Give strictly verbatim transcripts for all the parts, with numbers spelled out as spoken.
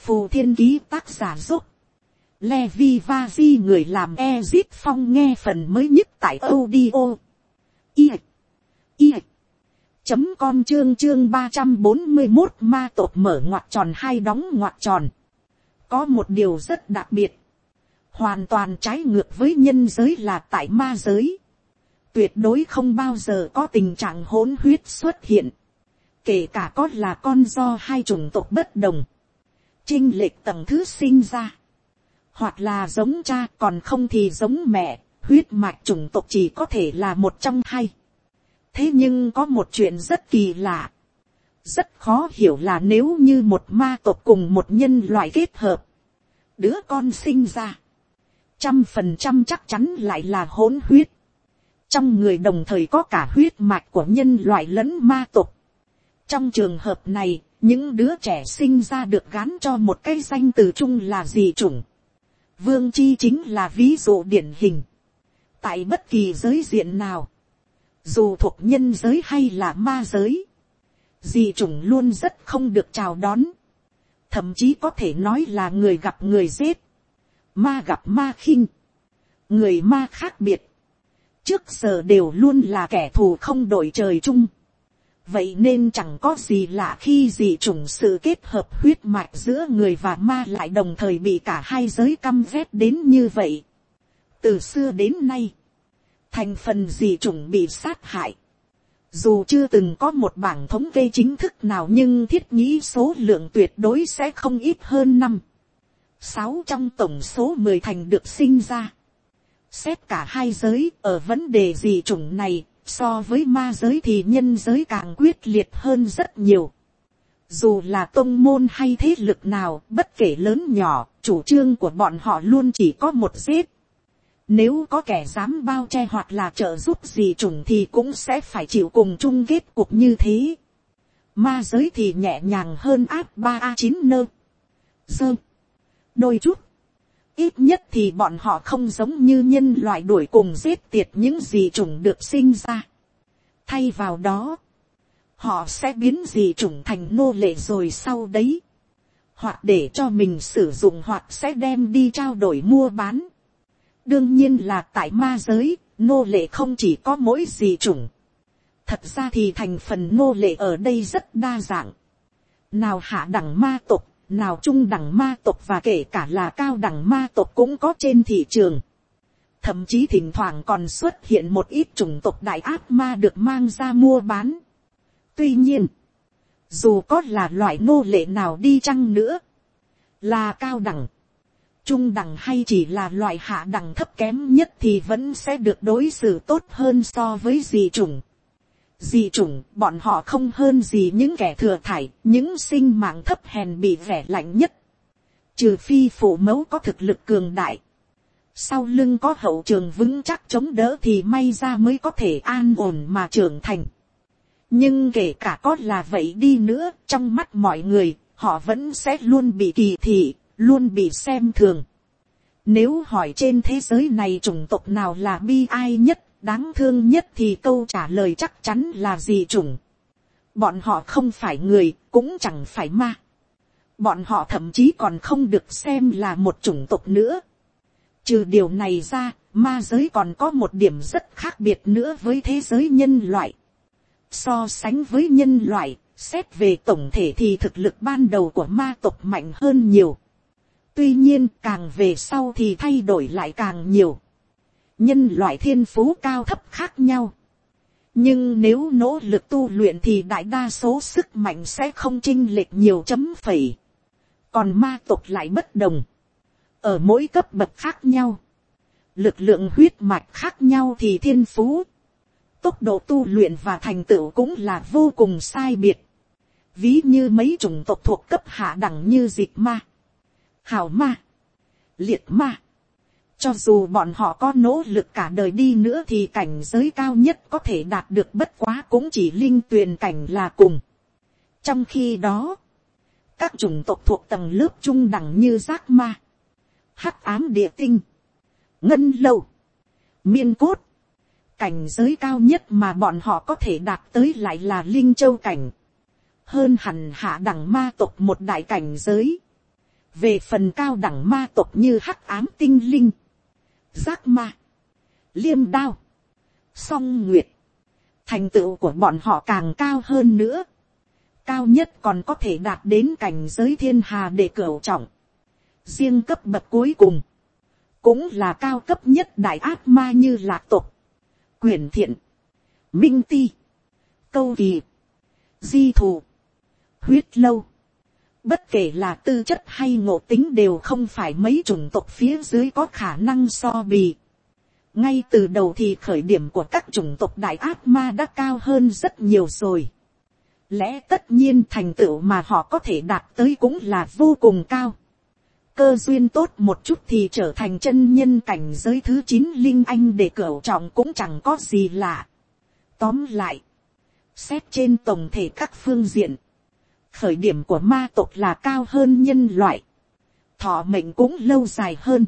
Phù Thiên Ký tác giả giúp. Levi Vazi người làm Ezit Phong nghe phần mới nhất tại audio. I. I. Chấm con chương chương ba trăm bốn mươi một ma tộc mở ngoặc tròn hai đóng ngoặc tròn. Có một điều rất đặc biệt. Hoàn toàn trái ngược với nhân giới là tại ma giới. Tuyệt đối không bao giờ có tình trạng hỗn huyết xuất hiện. Kể cả có là con do hai chủng tộc bất đồng. Chênh lệch tầng thứ sinh ra. Hoặc là giống cha còn không thì giống mẹ. Huyết mạch chủng tộc chỉ có thể là một trong hai. Thế nhưng có một chuyện rất kỳ lạ. Rất khó hiểu là nếu như một ma tộc cùng một nhân loại kết hợp. Đứa con sinh ra. Trăm phần trăm chắc chắn lại là hỗn huyết. Trong người đồng thời có cả huyết mạch của nhân loại lẫn ma tộc. Trong trường hợp này, những đứa trẻ sinh ra được gán cho một cái danh từ chung là dị chủng. Vương Chi chính là ví dụ điển hình. Tại bất kỳ giới diện nào, dù thuộc nhân giới hay là ma giới, dị chủng luôn rất không được chào đón. Thậm chí có thể nói là người gặp người giết, ma gặp ma khinh, người ma khác biệt. Trước giờ đều luôn là kẻ thù không đội trời chung. Vậy nên chẳng có gì lạ khi dị chủng sự kết hợp huyết mạch giữa người và ma lại đồng thời bị cả hai giới căm ghét đến như vậy. Từ xưa đến nay, thành phần dị chủng bị sát hại. Dù chưa từng có một bảng thống kê chính thức nào nhưng thiết nghĩ số lượng tuyệt đối sẽ không ít hơn năm. Sáu trong tổng số mười thành được sinh ra. Xét cả hai giới ở vấn đề dị chủng này, so với ma giới thì nhân giới càng quyết liệt hơn rất nhiều. Dù là tông môn hay thế lực nào, bất kể lớn nhỏ, chủ trương của bọn họ luôn chỉ có một giết. Nếu có kẻ dám bao che hoặc là trợ giúp dị chủng thì cũng sẽ phải chịu cùng chung kết cục như thế. Ma giới thì nhẹ nhàng hơn áp ba a chín nơ. Dơ. Đôi chút. Ít nhất thì bọn họ không giống như nhân loại đuổi cùng giết tiệt những dị chủng được sinh ra. Thay vào đó, họ sẽ biến dị chủng thành nô lệ rồi sau đấy. Hoặc để cho mình sử dụng hoặc sẽ đem đi trao đổi mua bán. Đương nhiên là tại ma giới, nô lệ không chỉ có mỗi dị chủng. Thật ra thì thành phần nô lệ ở đây rất đa dạng. Nào hạ đẳng ma tộc, nào trung đẳng ma tộc và kể cả là cao đẳng ma tộc cũng có trên thị trường. Thậm chí thỉnh thoảng còn xuất hiện một ít chủng tộc đại ác ma được mang ra mua bán. Tuy nhiên, dù có là loại nô lệ nào đi chăng nữa, là cao đẳng, trung đẳng hay chỉ là loại hạ đẳng thấp kém nhất thì vẫn sẽ được đối xử tốt hơn so với dị chủng. Dị chủng, bọn họ không hơn gì những kẻ thừa thải, những sinh mạng thấp hèn bị vẻ lạnh nhất. Trừ phi phụ mẫu có thực lực cường đại, sau lưng có hậu trường vững chắc chống đỡ thì may ra mới có thể an ổn mà trưởng thành. Nhưng kể cả có là vậy đi nữa, trong mắt mọi người, họ vẫn sẽ luôn bị kỳ thị, luôn bị xem thường. Nếu hỏi trên thế giới này chủng tộc nào là bi ai nhất, đáng thương nhất thì câu trả lời chắc chắn là dị chủng. Bọn họ không phải người, cũng chẳng phải ma. Bọn họ thậm chí còn không được xem là một chủng tộc nữa. Trừ điều này ra, ma giới còn có một điểm rất khác biệt nữa với thế giới nhân loại. So sánh với nhân loại, xét về tổng thể thì thực lực ban đầu của ma tộc mạnh hơn nhiều. Tuy nhiên càng về sau thì thay đổi lại càng nhiều. Nhân loại thiên phú cao thấp khác nhau. Nhưng nếu nỗ lực tu luyện thì đại đa số sức mạnh sẽ không chênh lệch nhiều chấm phẩy. Còn ma tộc lại bất đồng. Ở mỗi cấp bậc khác nhau, lực lượng huyết mạch khác nhau thì thiên phú, tốc độ tu luyện và thành tựu cũng là vô cùng sai biệt. Ví như mấy chủng tộc thuộc cấp hạ đẳng như dịch ma, hào ma, liệt ma. Cho dù bọn họ có nỗ lực cả đời đi nữa thì cảnh giới cao nhất có thể đạt được bất quá cũng chỉ linh tuyền cảnh là cùng. Trong khi đó, các chủng tộc thuộc tầng lớp trung đẳng như giác ma, hắc ám địa tinh, ngân lâu, miên cốt, cảnh giới cao nhất mà bọn họ có thể đạt tới lại là linh châu cảnh, hơn hẳn hạ đẳng ma tộc một đại cảnh giới. Về phần cao đẳng ma tộc như hắc ám tinh linh, giác ma, liêm đao, song nguyệt, thành tựu của bọn họ càng cao hơn nữa. Cao nhất còn có thể đạt đến cảnh giới thiên hà để cửu trọng. Riêng cấp bậc cuối cùng, cũng là cao cấp nhất đại ác ma như lạc tộc, quyền thiện, minh ti, câu kỳ, di thù, huyết lâu. Bất kể là tư chất hay ngộ tính đều không phải mấy chủng tộc phía dưới có khả năng so bì. Ngay từ đầu thì khởi điểm của các chủng tộc đại ác ma đã cao hơn rất nhiều rồi. Lẽ tất nhiên thành tựu mà họ có thể đạt tới cũng là vô cùng cao. Cơ duyên tốt một chút thì trở thành chân nhân cảnh giới thứ chín linh anh để cửu trọng cũng chẳng có gì lạ. Tóm lại, xét trên tổng thể các phương diện, khởi điểm của ma tộc là cao hơn nhân loại, thọ mệnh cũng lâu dài hơn,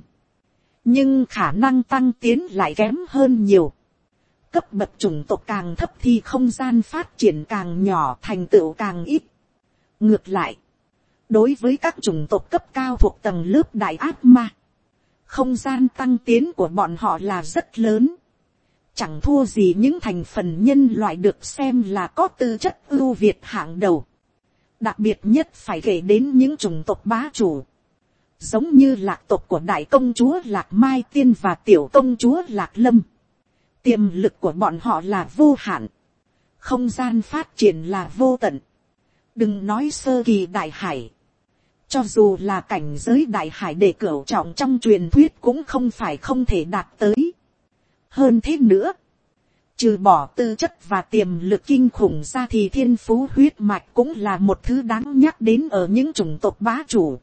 nhưng khả năng tăng tiến lại kém hơn nhiều. Cấp bậc chủng tộc càng thấp thì không gian phát triển càng nhỏ, thành tựu càng ít. Ngược lại, đối với các chủng tộc cấp cao thuộc tầng lớp đại ác ma, không gian tăng tiến của bọn họ là rất lớn, chẳng thua gì những thành phần nhân loại được xem là có tư chất ưu việt hạng đầu. Đặc biệt nhất phải kể đến những chủng tộc bá chủ, giống như lạc tộc của đại công chúa Lạc Mai Tiên và tiểu công chúa Lạc Lâm. Tiềm lực của bọn họ là vô hạn, không gian phát triển là vô tận. Đừng nói sơ kỳ đại hải, cho dù là cảnh giới đại hải để cửu trọng trong truyền thuyết cũng không phải không thể đạt tới. Hơn thế nữa, trừ bỏ tư chất và tiềm lực kinh khủng ra thì thiên phú huyết mạch cũng là một thứ đáng nhắc đến ở những chủng tộc bá chủ.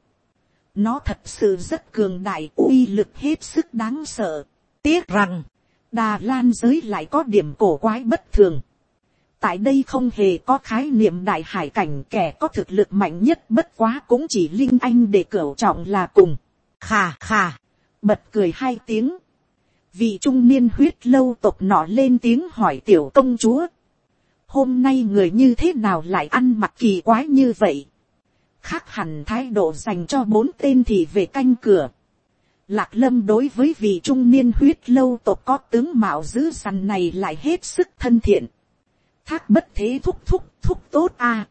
Nó thật sự rất cường đại, uy lực hết sức đáng sợ. Tiếc rằng, Đà Lan giới lại có điểm cổ quái bất thường. Tại đây không hề có khái niệm đại hải cảnh, kẻ có thực lực mạnh nhất bất quá cũng chỉ linh anh để cửu trọng là cùng. Khà khà, bật cười hai tiếng. Vị trung niên huyết lâu tộc nọ lên tiếng hỏi tiểu công chúa. Hôm nay người như thế nào lại ăn mặc kỳ quái như vậy? Khác hẳn thái độ dành cho bốn tên thì về canh cửa. Lạc Lâm đối với vị trung niên huyết lâu tộc có tướng mạo dữ dằn này lại hết sức thân thiện. Thác bất thế thúc thúc thúc tốt à.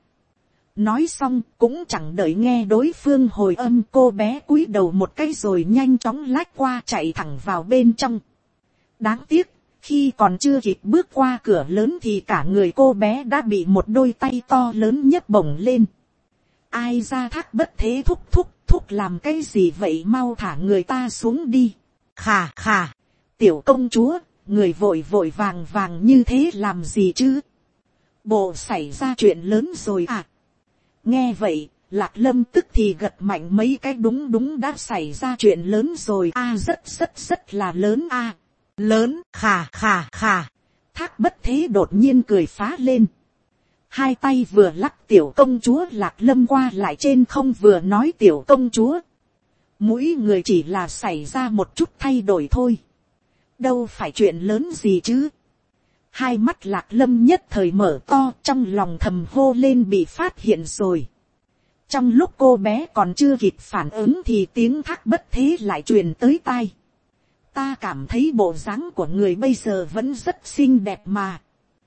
Nói xong cũng chẳng đợi nghe đối phương hồi âm, cô bé cúi đầu một cái rồi nhanh chóng lách qua chạy thẳng vào bên trong. Đáng tiếc, khi còn chưa kịp bước qua cửa lớn thì cả người cô bé đã bị một đôi tay to lớn nhấc bổng lên. Ai ra Thác bất thế thúc thúc thúc làm cái gì vậy, mau thả người ta xuống đi. Khà khà, tiểu công chúa, người vội vội vàng vàng như thế làm gì chứ? Bộ xảy ra chuyện lớn rồi à? Nghe vậy, Lạc Lâm tức thì gật mạnh mấy cái, đúng đúng đã xảy ra chuyện lớn rồi a, à, rất rất rất là lớn a. À. Lớn, khà khà khà. Thác bất thế đột nhiên cười phá lên. Hai tay vừa lắc tiểu công chúa Lạc Lâm qua lại trên không, vừa nói tiểu công chúa. Mỗi người chỉ là xảy ra một chút thay đổi thôi. Đâu phải chuyện lớn gì chứ. Hai mắt Lạc Lâm nhất thời mở to, trong lòng thầm hô lên bị phát hiện rồi. Trong lúc cô bé còn chưa kịp phản ứng thì tiếng Thác bất thế lại truyền tới tai. Ta cảm thấy bộ dáng của người bây giờ vẫn rất xinh đẹp mà.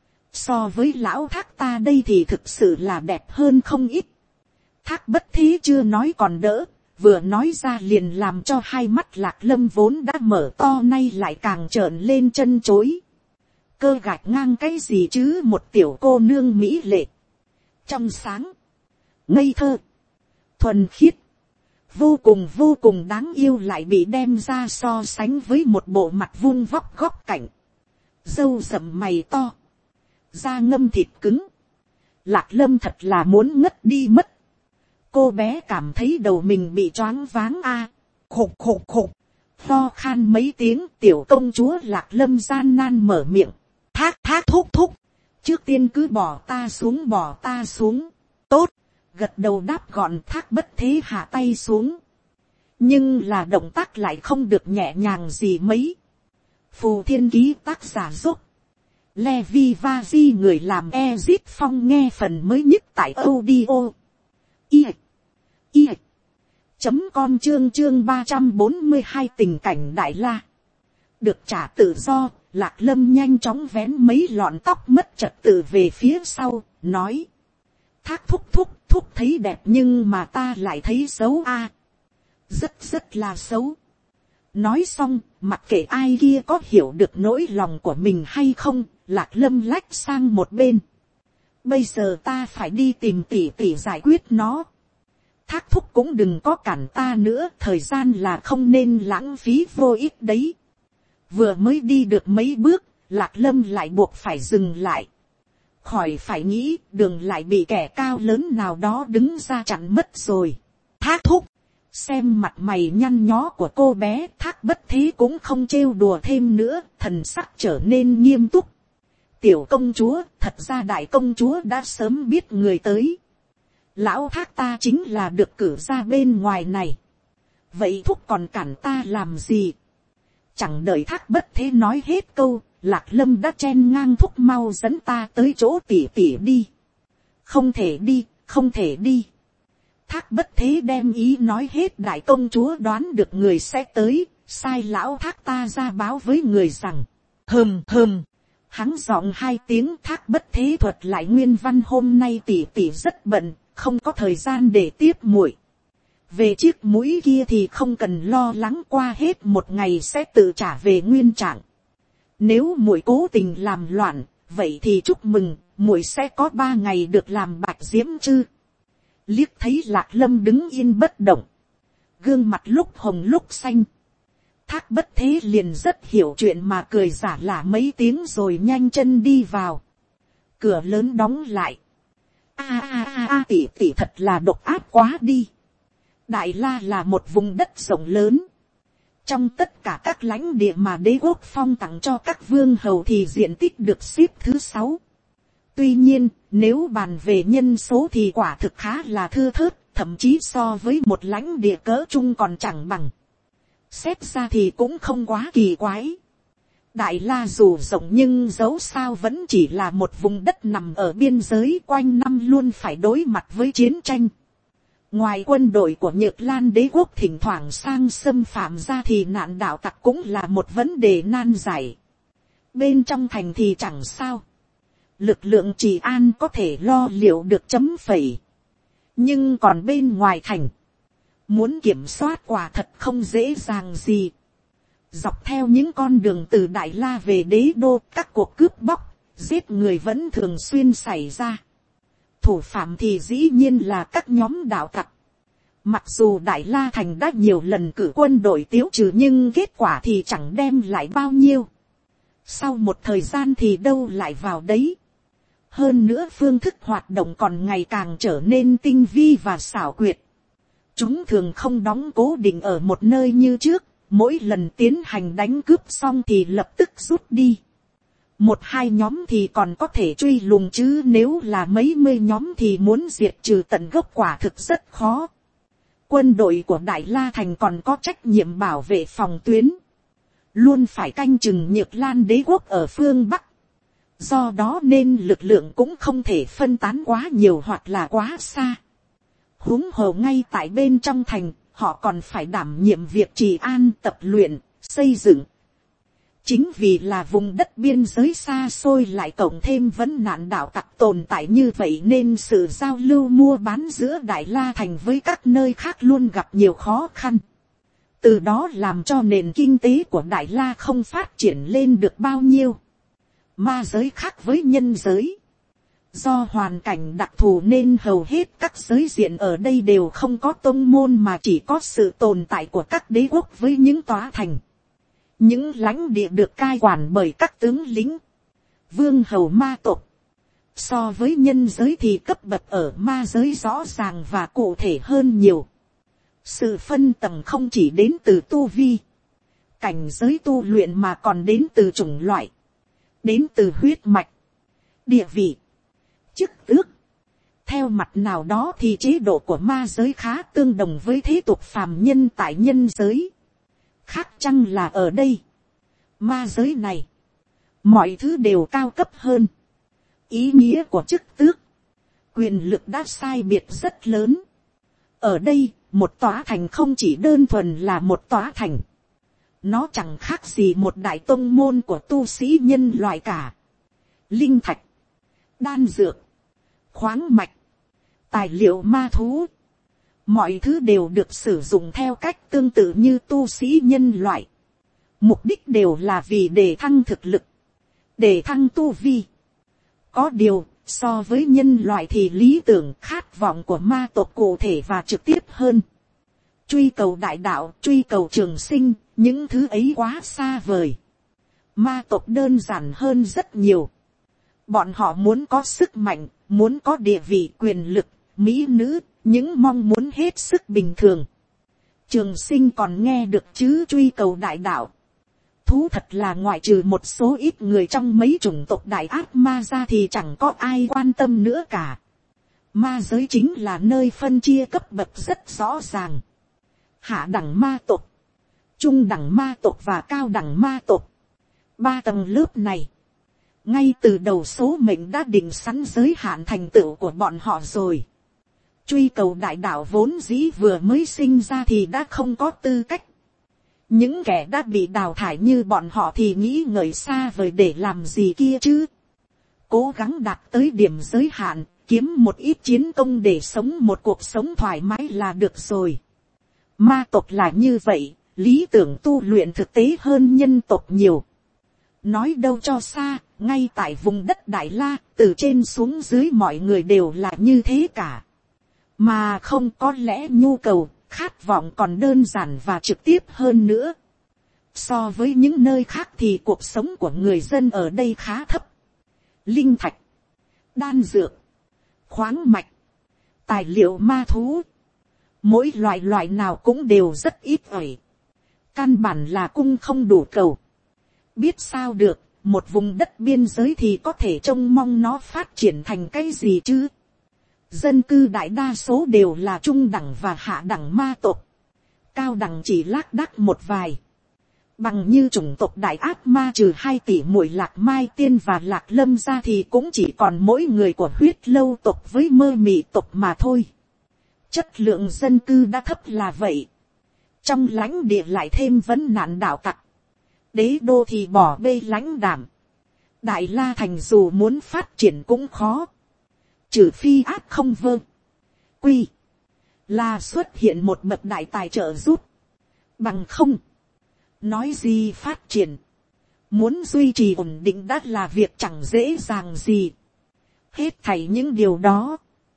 So với lão Thác ta đây thì thực sự là đẹp hơn không ít. Thác bất thế chưa nói còn đỡ, vừa nói ra liền làm cho hai mắt Lạc Lâm vốn đã mở to nay lại càng trợn lên chân chối. Cơ gạch ngang cái gì chứ, một tiểu cô nương mỹ lệ, trong sáng, ngây thơ, thuần khiết, vô cùng vô cùng đáng yêu lại bị đem ra so sánh với một bộ mặt vuông vóc góc cạnh, râu rậm mày to, da ngâm thịt cứng. Lạc Lâm thật là muốn ngất đi mất. Cô bé cảm thấy đầu mình bị choáng váng a. À. Khục khục khục, lo khan mấy tiếng, tiểu công chúa Lạc Lâm gian nan mở miệng. Thác thác thúc thúc, trước tiên cứ bỏ ta xuống, bỏ ta xuống. Tốt, gật đầu đáp gọn. Thác bất thế hạ tay xuống, nhưng là động tác lại không được nhẹ nhàng gì mấy. Phù Thiên Ký tác giả giúp Levi Vazi, người làm Ezit Phong, nghe phần mới nhất tại audio i i chấm com chương chương ba trăm bốn mươi hai tình cảnh Đại La. Được trả tự do, Lạc Lâm nhanh chóng vén mấy lọn tóc mất trật tự về phía sau, nói. Thác thúc thúc thúc thấy đẹp nhưng mà ta lại thấy xấu a. Rất rất là xấu. Nói xong, mặc kệ ai kia có hiểu được nỗi lòng của mình hay không, Lạc Lâm lách sang một bên. Bây giờ ta phải đi tìm tỷ tỷ giải quyết nó. Thác thúc cũng đừng có cản ta nữa, thời gian là không nên lãng phí vô ích đấy. Vừa mới đi được mấy bước, Lạc Lâm lại buộc phải dừng lại. Khỏi phải nghĩ, đường lại bị kẻ cao lớn nào đó đứng ra chặn mất rồi. Thác thúc, xem mặt mày nhăn nhó của cô bé, Thác Bất Thế cũng không trêu đùa thêm nữa, thần sắc trở nên nghiêm túc. Tiểu công chúa, thật ra đại công chúa đã sớm biết người tới. Lão Thác ta chính là được cử ra bên ngoài này. Vậy thúc còn cản ta làm gì? Chẳng đợi Thác Bất Thế nói hết câu, Lạc Lâm đã chen ngang thúc mau dẫn ta tới chỗ tỉ tỉ đi. Không thể đi, không thể đi. Thác Bất Thế đem ý nói hết, đại công chúa đoán được người sẽ tới, sai lão Thác ta ra báo với người rằng. Hừm hừm. Hắn giọng hai tiếng, Thác Bất Thế thuật lại nguyên văn hôm nay tỉ tỉ rất bận, không có thời gian để tiếp muội. Về chiếc mũi kia thì không cần lo lắng, qua hết một ngày sẽ tự trả về nguyên trạng. Nếu muội cố tình làm loạn, vậy thì chúc mừng, muội sẽ có ba ngày được làm bạch diễm chư. Liếc thấy Lạc Lâm đứng yên bất động, gương mặt lúc hồng lúc xanh. Thác Bất Thế liền rất hiểu chuyện mà cười giả lả mấy tiếng rồi nhanh chân đi vào. Cửa lớn đóng lại. A a a a tỷ tỷ thật là độc ác quá đi. Đại La là một vùng đất rộng lớn. Trong tất cả các lãnh địa mà đế quốc phong tặng cho các vương hầu thì diện tích được xếp thứ sáu. Tuy nhiên, nếu bàn về nhân số thì quả thực khá là thưa thớt, thậm chí so với một lãnh địa cỡ trung còn chẳng bằng. Xét ra thì cũng không quá kỳ quái. Đại La dù rộng nhưng dẫu sao vẫn chỉ là một vùng đất nằm ở biên giới, quanh năm luôn phải đối mặt với chiến tranh. Ngoài quân đội của Nhược Lan đế quốc thỉnh thoảng sang xâm phạm ra thì nạn đạo tặc cũng là một vấn đề nan giải. Bên trong thành thì chẳng sao. Lực lượng trị an có thể lo liệu được chấm phẩy. Nhưng còn bên ngoài thành, muốn kiểm soát quả thật không dễ dàng gì. Dọc theo những con đường từ Đại La về đế đô, các cuộc cướp bóc, giết người vẫn thường xuyên xảy ra. Thủ phạm thì dĩ nhiên là các nhóm đạo tặc. Mặc dù Đại La thành đã nhiều lần cử quân đội tiêu trừ nhưng kết quả thì chẳng đem lại bao nhiêu. Sau một thời gian thì đâu lại vào đấy. Hơn nữa phương thức hoạt động còn ngày càng trở nên tinh vi và xảo quyệt. Chúng thường không đóng cố định ở một nơi như trước, mỗi lần tiến hành đánh cướp xong thì lập tức rút đi. Một hai nhóm thì còn có thể truy lùng chứ nếu là mấy mươi nhóm thì muốn diệt trừ tận gốc quả thực rất khó. Quân đội của Đại La thành còn có trách nhiệm bảo vệ phòng tuyến, luôn phải canh chừng Nhược Lan đế quốc ở phương Bắc. Do đó nên lực lượng cũng không thể phân tán quá nhiều hoặc là quá xa. Huống hồ ngay tại bên trong thành, họ còn phải đảm nhiệm việc trì an, tập luyện, xây dựng. Chính vì là vùng đất biên giới xa xôi lại cộng thêm vấn nạn đạo tặc tồn tại như vậy nên sự giao lưu mua bán giữa Đại La thành với các nơi khác luôn gặp nhiều khó khăn. Từ đó làm cho nền kinh tế của Đại La không phát triển lên được bao nhiêu. Ma giới khác với nhân giới. Do hoàn cảnh đặc thù nên hầu hết các giới diện ở đây đều không có tông môn mà chỉ có sự tồn tại của các đế quốc với những tòa thành. Những lãnh địa được cai quản bởi các tướng lính, vương hầu ma tộc. So với nhân giới thì cấp bậc ở ma giới rõ ràng và cụ thể hơn nhiều. Sự phân tầng không chỉ đến từ tu vi, cảnh giới tu luyện mà còn đến từ chủng loại, đến từ huyết mạch, địa vị, chức tước. Theo mặt nào đó thì chế độ của ma giới khá tương đồng với thế tục phàm nhân tại nhân giới. Khác chăng là ở đây, ma giới này, mọi thứ đều cao cấp hơn. Ý nghĩa của chức tước, quyền lực đã sai biệt rất lớn. Ở đây, một tòa thành không chỉ đơn thuần là một tòa thành. Nó chẳng khác gì một đại tông môn của tu sĩ nhân loại cả. Linh thạch, đan dược, khoáng mạch, tài liệu ma thú. Mọi thứ đều được sử dụng theo cách tương tự như tu sĩ nhân loại. Mục đích đều là vì để thăng thực lực, để thăng tu vi. Có điều, so với nhân loại thì lý tưởng khát vọng của ma tộc cụ thể và trực tiếp hơn. Truy cầu đại đạo, truy cầu trường sinh, những thứ ấy quá xa vời. Ma tộc đơn giản hơn rất nhiều. Bọn họ muốn có sức mạnh, muốn có địa vị, quyền lực, mỹ nữ, những mong muốn hết sức bình thường. Trường sinh còn nghe được chứ, truy cầu đại đạo. Thú thật là ngoại trừ một số ít người trong mấy chủng tộc đại ác ma ra thì chẳng có ai quan tâm nữa cả. Ma giới chính là nơi phân chia cấp bậc rất rõ ràng. Hạ đẳng ma tộc, trung đẳng ma tộc và cao đẳng ma tộc. Ba tầng lớp này, ngay từ đầu số mệnh đã định sẵn giới hạn thành tựu của bọn họ rồi. Truy cầu đại đạo vốn dĩ vừa mới sinh ra thì đã không có tư cách. Những kẻ đã bị đào thải như bọn họ thì nghĩ ngợi xa vời để làm gì kia chứ. Cố gắng đạt tới điểm giới hạn, kiếm một ít chiến công để sống một cuộc sống thoải mái là được rồi. Ma tộc là như vậy, lý tưởng tu luyện thực tế hơn nhân tộc nhiều. Nói đâu cho xa, ngay tại vùng đất Đại La, từ trên xuống dưới mọi người đều là như thế cả. Mà không, có lẽ nhu cầu, khát vọng còn đơn giản và trực tiếp hơn nữa. So với những nơi khác thì cuộc sống của người dân ở đây khá thấp. Linh thạch, đan dược, khoáng mạch, tài liệu ma thú, mỗi loại loại nào cũng đều rất ít ỏi. Căn bản là cung không đủ cầu. Biết sao được, một vùng đất biên giới thì có thể trông mong nó phát triển thành cái gì chứ. Dân cư đại đa số đều là trung đẳng và hạ đẳng ma tộc. Cao đẳng chỉ lác đác một vài. Bằng như chủng tộc đại ác ma trừ hai tỷ muội Lạc Mai Tiên và Lạc Lâm ra thì cũng chỉ còn mỗi người của huyết lâu tộc với mơ mị tộc mà thôi. Chất lượng dân cư đã thấp là vậy. Trong lãnh địa lại thêm vấn nạn đạo tặc. Đế đô thì bỏ bê lãnh đảm. Đại La Thành dù muốn phát triển cũng khó. Trừ phi ác không vơ. Quy. Là xuất hiện một bậc đại tài trợ giúp. Bằng không. Nói gì phát triển. Muốn duy trì ổn định đã là việc chẳng dễ dàng gì. Hết thảy những điều đó.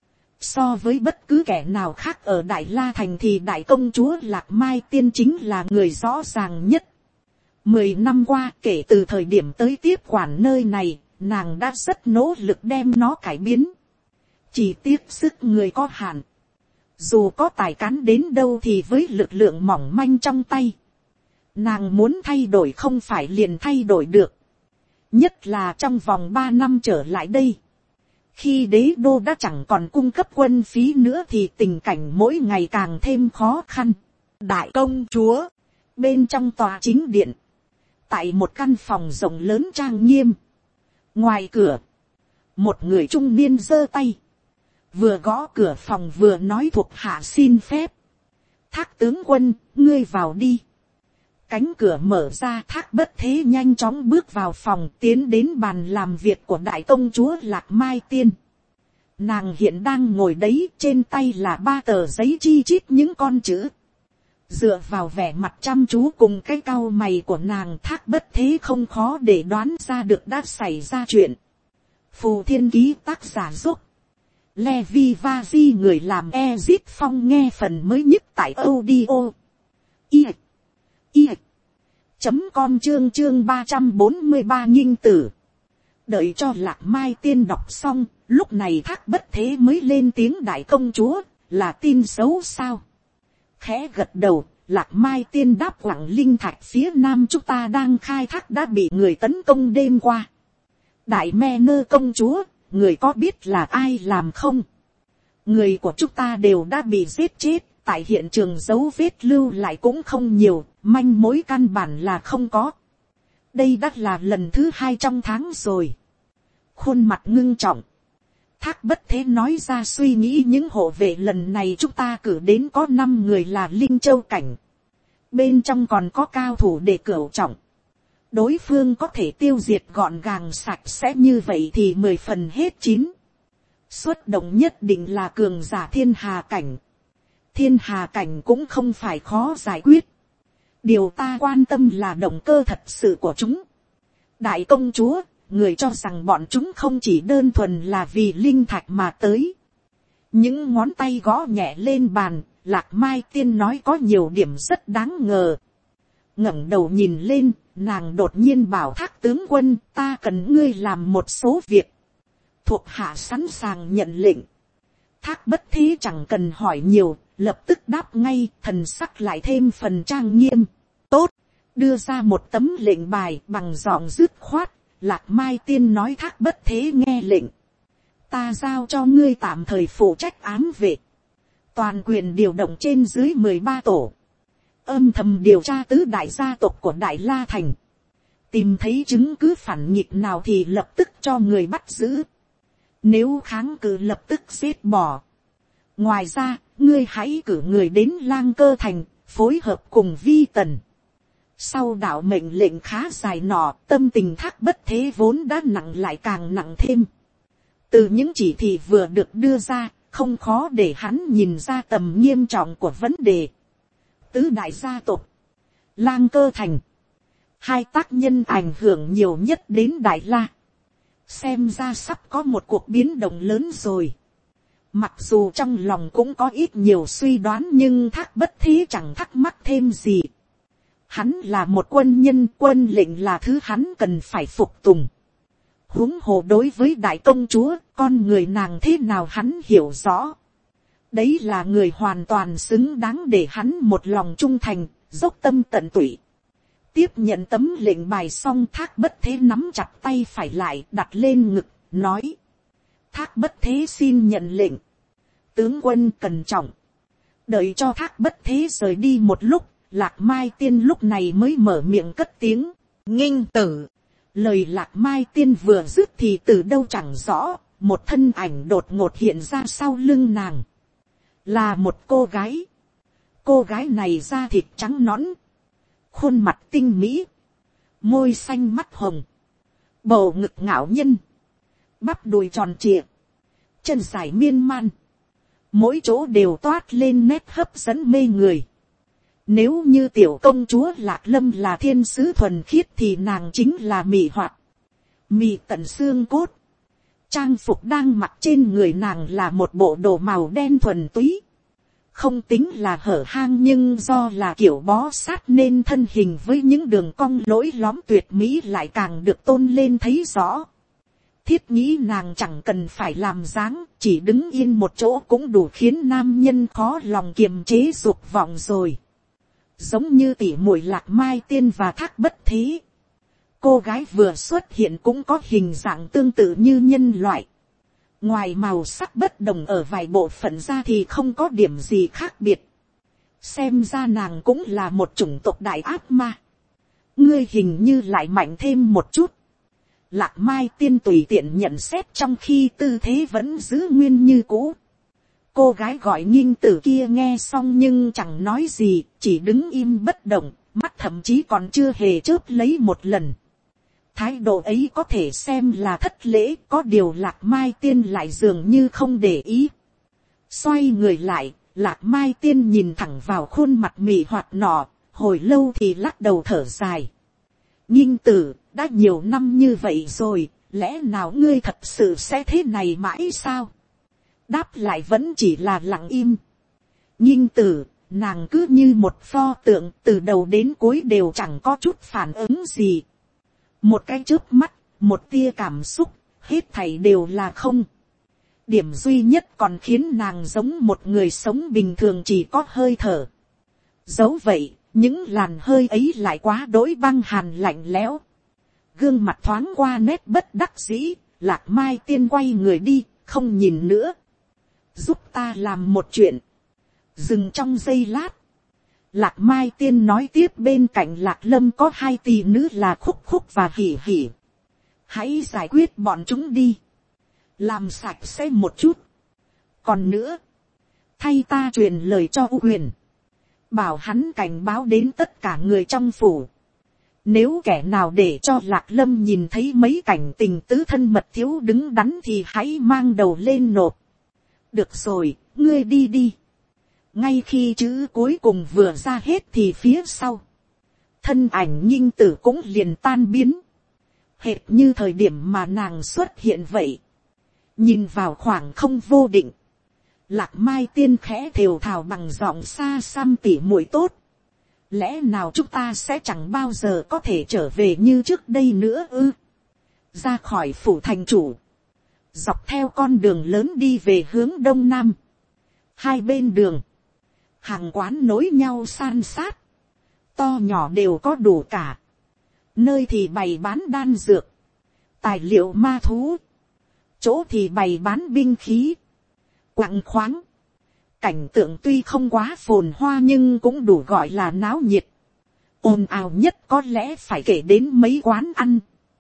So với bất cứ kẻ nào khác ở Đại La Thành thì đại công chúa Lạc Mai Tiên chính là người rõ ràng nhất. Mười năm qua kể từ thời điểm tới tiếp quản nơi này, nàng đã rất nỗ lực đem nó cải biến. Chỉ tiếc sức người có hạn. Dù có tài cán đến đâu thì với lực lượng mỏng manh trong tay. Nàng muốn thay đổi không phải liền thay đổi được. Nhất là trong vòng ba năm trở lại đây. Khi đế đô đã chẳng còn cung cấp quân phí nữa thì tình cảnh mỗi ngày càng thêm khó khăn. Đại công chúa, bên trong tòa chính điện. Tại một căn phòng rộng lớn trang nghiêm. Ngoài cửa, một người trung niên giơ tay. Vừa gõ cửa phòng vừa nói thuộc hạ xin phép. Thác tướng quân, ngươi vào đi. Cánh cửa mở ra, Thác Bất Thế nhanh chóng bước vào phòng tiến đến bàn làm việc của đại công chúa Lạc Mai Tiên. Nàng hiện đang ngồi đấy, trên tay là ba tờ giấy chi chít những con chữ. Dựa vào vẻ mặt chăm chú cùng cái cau mày của nàng, Thác Bất Thế không khó để đoán ra được đã xảy ra chuyện. Phù Thiên Ký tác giả giúp. Levi Vazi người làm Ezit Phong nghe phần mới nhất tại audio. I. I. Chấm com chương chương ba trăm bốn mươi ba nghinh tử. Đợi cho Lạc Mai Tiên đọc xong, lúc này Thác Bất Thế mới lên tiếng đại công chúa, là tin xấu sao? Khẽ gật đầu, Lạc Mai Tiên đáp quặng linh thạch phía nam chúng ta đang khai thác đã bị người tấn công đêm qua. Đại me nơ công chúa, người có biết là ai làm không? Người của chúng ta đều đã bị giết chết, tại hiện trường dấu vết lưu lại cũng không nhiều, manh mối căn bản là không có. Đây đã là lần thứ hai trong tháng rồi. Khuôn mặt ngưng trọng. Thác Bất Thế nói ra suy nghĩ, những hộ vệ lần này chúng ta cử đến có năm người là Linh Châu cảnh. Bên trong còn có cao thủ để cửu trọng. Đối phương có thể tiêu diệt gọn gàng sạch sẽ như vậy thì mười phần hết chín. Xuất động nhất định là cường giả thiên hà cảnh. Thiên hà cảnh cũng không phải khó giải quyết. Điều ta quan tâm là động cơ thật sự của chúng. Đại công chúa, người cho rằng bọn chúng không chỉ đơn thuần là vì linh thạch mà tới. Những ngón tay gõ nhẹ lên bàn, Lạc Mai Tiên nói có nhiều điểm rất đáng ngờ. Ngẩng đầu nhìn lên, nàng đột nhiên bảo Thác tướng quân, ta cần ngươi làm một số việc. Thuộc hạ sẵn sàng nhận lệnh. Thác Bất Thế chẳng cần hỏi nhiều, lập tức đáp ngay, thần sắc lại thêm phần trang nghiêm. Tốt, đưa ra một tấm lệnh bài bằng giọng dứt khoát. Lạc Mai Tiên nói Thác Bất Thế nghe lệnh. Ta giao cho ngươi tạm thời phụ trách ám vệ. Toàn quyền điều động trên dưới mười ba tổ. Âm thầm điều tra tứ đại gia tộc của Đại La Thành. Tìm thấy chứng cứ phản nghịch nào thì lập tức cho người bắt giữ. Nếu kháng cự lập tức giết bỏ. Ngoài ra, ngươi hãy cử người đến Lang Cơ Thành, phối hợp cùng Vi Tần. Sau đạo mệnh lệnh khá dài nọ, tâm tình Thác Bất Thế vốn đã nặng lại càng nặng thêm. Từ những chỉ thị vừa được đưa ra, không khó để hắn nhìn ra tầm nghiêm trọng của vấn đề. Tứ đại gia tộc, Lang Cơ Thành, hai tác nhân ảnh hưởng nhiều nhất đến Đại La. Xem ra sắp có một cuộc biến động lớn rồi. Mặc dù trong lòng cũng có ít nhiều suy đoán nhưng Thác Bất Thế chẳng thắc mắc thêm gì. Hắn là một quân nhân, quân lệnh là thứ hắn cần phải phục tùng. Huống hồ đối với đại công chúa, con người nàng thế nào hắn hiểu rõ. Đấy là người hoàn toàn xứng đáng để hắn một lòng trung thành, dốc tâm tận tụy. Tiếp nhận tấm lệnh bài xong, Thác Bất Thế nắm chặt tay phải lại, đặt lên ngực, nói. Thác Bất Thế xin nhận lệnh. Tướng quân cẩn trọng. Đợi cho Thác Bất Thế rời đi một lúc, Lạc Mai Tiên lúc này mới mở miệng cất tiếng. Nghinh tử. Lời Lạc Mai Tiên vừa dứt thì từ đâu chẳng rõ, một thân ảnh đột ngột hiện ra sau lưng nàng. Là một cô gái. Cô gái này da thịt trắng nõn, khuôn mặt tinh mỹ, môi xanh mắt hồng, bầu ngực ngạo nhân, bắp đùi tròn trịa, chân dài miên man, mỗi chỗ đều toát lên nét hấp dẫn mê người. Nếu như tiểu công chúa Lạc Lâm là thiên sứ thuần khiết thì nàng chính là mị hoạt, mị tận xương cốt. Trang phục đang mặc trên người nàng là một bộ đồ màu đen thuần túy. Không tính là hở hang nhưng do là kiểu bó sát nên thân hình với những đường cong lỗi lõm tuyệt mỹ lại càng được tôn lên thấy rõ. Thiết nghĩ nàng chẳng cần phải làm dáng, chỉ đứng yên một chỗ cũng đủ khiến nam nhân khó lòng kiềm chế dục vọng rồi. Giống như tỷ muội Lạc Mai Tiên và Thác Bất Thế. Cô gái vừa xuất hiện cũng có hình dạng tương tự như nhân loại. Ngoài màu sắc bất đồng ở vài bộ phận ra thì không có điểm gì khác biệt. Xem ra nàng cũng là một chủng tộc đại ác ma. Ngươi hình như lại mạnh thêm một chút. Lạc Mai Tiên tùy tiện nhận xét trong khi tư thế vẫn giữ nguyên như cũ. Cô gái gọi Nghinh tử kia nghe xong nhưng chẳng nói gì, chỉ đứng im bất động, mắt thậm chí còn chưa hề chớp lấy một lần. Thái độ ấy có thể xem là thất lễ, có điều Lạc Mai Tiên lại dường như không để ý. Xoay người lại, Lạc Mai Tiên nhìn thẳng vào khuôn mặt mị hoạt nọ, hồi lâu thì lắc đầu thở dài. Nghinh tử, đã nhiều năm như vậy rồi, lẽ nào ngươi thật sự sẽ thế này mãi sao? Đáp lại vẫn chỉ là lặng im. Nghinh tử, nàng cứ như một pho tượng, từ đầu đến cuối đều chẳng có chút phản ứng gì. Một cái chớp mắt, một tia cảm xúc, hết thảy đều là không. Điểm duy nhất còn khiến nàng giống một người sống bình thường chỉ có hơi thở. Dẫu vậy, những làn hơi ấy lại quá đỗi băng hàn lạnh lẽo. Gương mặt thoáng qua nét bất đắc dĩ, Lạc Mai Tiên quay người đi, không nhìn nữa. Giúp ta làm một chuyện. Dừng trong giây lát. Lạc Mai Tiên nói tiếp, bên cạnh Lạc Lâm có hai tỷ nữ là Khúc Khúc và Hỉ Hỉ. Hãy giải quyết bọn chúng đi. làm sạch sẽ một chút. Còn nữa, thay ta truyền lời cho U Huyền, bảo hắn cảnh báo đến tất cả người trong phủ. Nếu kẻ nào để cho Lạc Lâm nhìn thấy mấy cảnh tình tứ thân mật thiếu đứng đắn thì hãy mang đầu lên nộp. Được rồi, ngươi đi đi. Ngay khi chữ cuối cùng vừa ra hết thì phía sau, thân ảnh Nhinh Tử cũng liền tan biến, hệt như thời điểm mà nàng xuất hiện vậy. Nhìn vào khoảng không vô định, Lạc Mai Tiên khẽ thều thào bằng giọng xa xăm tỉ muội tốt. Lẽ nào chúng ta sẽ chẳng bao giờ có thể trở về như trước đây nữa ư? Ra khỏi phủ thành chủ, dọc theo con đường lớn đi về hướng đông nam. Hai bên đường, hàng quán nối nhau san sát, to nhỏ đều có đủ cả. Nơi thì bày bán đan dược, tài liệu ma thú, chỗ thì bày bán binh khí, quặng khoáng. Cảnh tượng tuy không quá phồn hoa nhưng cũng đủ gọi là náo nhiệt. Ồn ào nhất có lẽ phải kể đến mấy quán ăn.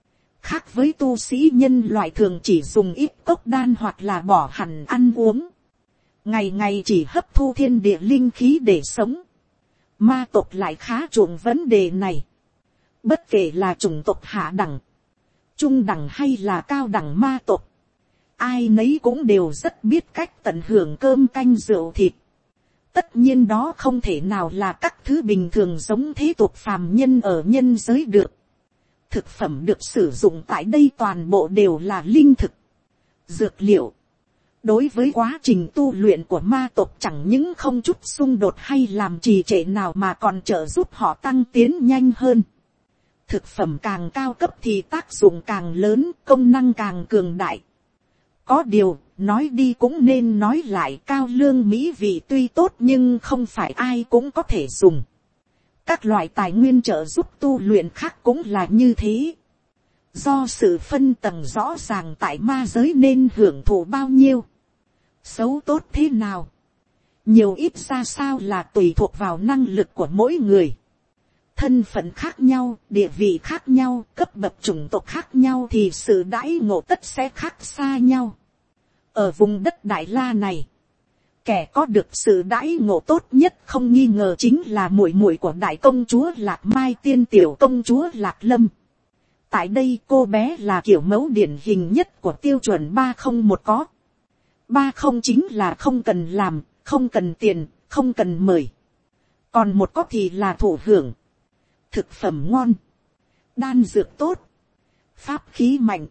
Khác với tu sĩ nhân loại thường chỉ dùng ít cốc đan hoặc là bỏ hẳn ăn uống, ngày ngày chỉ hấp thu thiên địa linh khí để sống. Ma tộc lại khá chuộng vấn đề này. Bất kể là chủng tộc hạ đẳng, trung đẳng hay là cao đẳng ma tộc, ai nấy cũng đều rất biết cách tận hưởng cơm canh rượu thịt. Tất nhiên đó không thể nào là các thứ bình thường giống thế tục phàm nhân ở nhân giới được. Thực phẩm được sử dụng tại đây toàn bộ đều là linh thực, dược liệu. Đối với quá trình tu luyện của ma tộc chẳng những không chút xung đột hay làm trì trệ nào mà còn trợ giúp họ tăng tiến nhanh hơn. Thực phẩm càng cao cấp thì tác dụng càng lớn, công năng càng cường đại. Có điều, nói đi cũng nên nói lại, cao lương mỹ vị tuy tốt nhưng không phải ai cũng có thể dùng. Các loại tài nguyên trợ giúp tu luyện khác cũng là như thế. Do sự phân tầng rõ ràng tại ma giới nên hưởng thụ bao nhiêu, xấu tốt thế nào, nhiều ít ra sao là tùy thuộc vào năng lực của mỗi người. Thân phận khác nhau, địa vị khác nhau, cấp bậc chủng tộc khác nhau thì sự đãi ngộ tất sẽ khác xa nhau. Ở vùng đất Đại La này, kẻ có được sự đãi ngộ tốt nhất không nghi ngờ chính là muội muội của đại công chúa Lạc Mai Tiên, tiểu công chúa Lạc Lâm. Tại đây cô bé là kiểu mẫu điển hình nhất của tiêu chuẩn ba không một có. Ba không chính là không cần làm, không cần tiền, không cần mời. Còn một có thì là thụ hưởng. Thực phẩm ngon, đan dược tốt, pháp khí mạnh,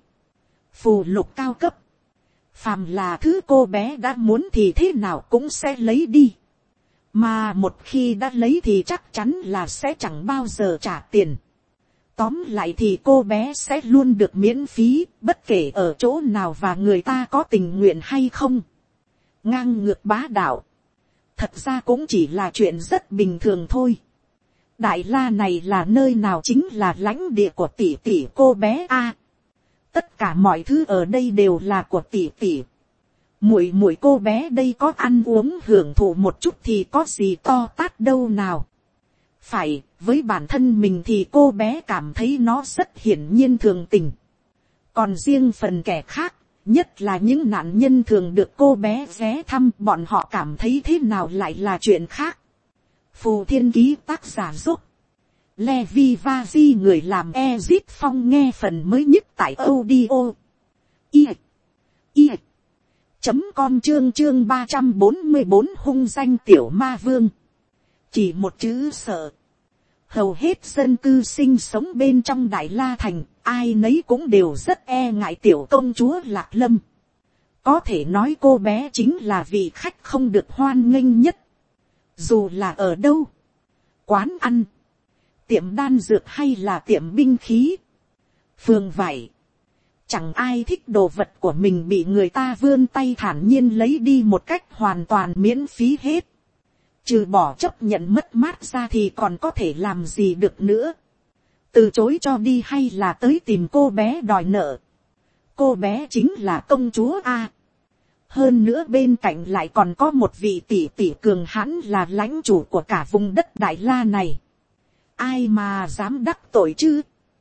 phù lục cao cấp. Phàm là thứ cô bé đã muốn thì thế nào cũng sẽ lấy đi. Mà một khi đã lấy thì chắc chắn là sẽ chẳng bao giờ trả tiền. Tóm lại thì cô bé sẽ luôn được miễn phí, bất kể ở chỗ nào và người ta có tình nguyện hay không. Ngang ngược bá đạo, thật ra cũng chỉ là chuyện rất bình thường thôi. Đại La này là nơi nào chính là lãnh địa của tỷ tỷ cô bé a. Tất cả mọi thứ ở đây đều là của tỷ tỷ. Muội muội cô bé đây có ăn uống hưởng thụ một chút thì có gì to tát đâu nào. Phải, với bản thân mình thì cô bé cảm thấy nó rất hiển nhiên thường tình. Còn riêng phần kẻ khác, nhất là những nạn nhân thường được cô bé ghé thăm, bọn họ cảm thấy thế nào lại là chuyện khác. Phù Thiên Ký tác giả giúp Levi Vazi người làm Ezit Phong nghe phần mới nhất tại audio i i chấm com chương chương ba trăm bốn mươi bốn hung danh tiểu ma vương. Chỉ một chữ sợ. Hầu hết dân cư sinh sống bên trong Đại La Thành, ai nấy cũng đều rất e ngại tiểu công chúa Lạc Lâm. Có thể nói cô bé chính là vị khách không được hoan nghênh nhất. Dù là ở đâu, quán ăn, tiệm đan dược hay là tiệm binh khí, phường vải, chẳng ai thích đồ vật của mình bị người ta vươn tay thản nhiên lấy đi một cách hoàn toàn miễn phí hết. Trừ bỏ chấp nhận mất mát ra thì còn có thể làm gì được nữa. Từ chối cho đi hay là tới tìm cô bé đòi nợ. Cô bé chính là công chúa A. Hơn nữa bên cạnh lại còn có một vị tỷ tỷ cường hãn là lãnh chủ của cả vùng đất Đại La này. Ai mà dám đắc tội chứ?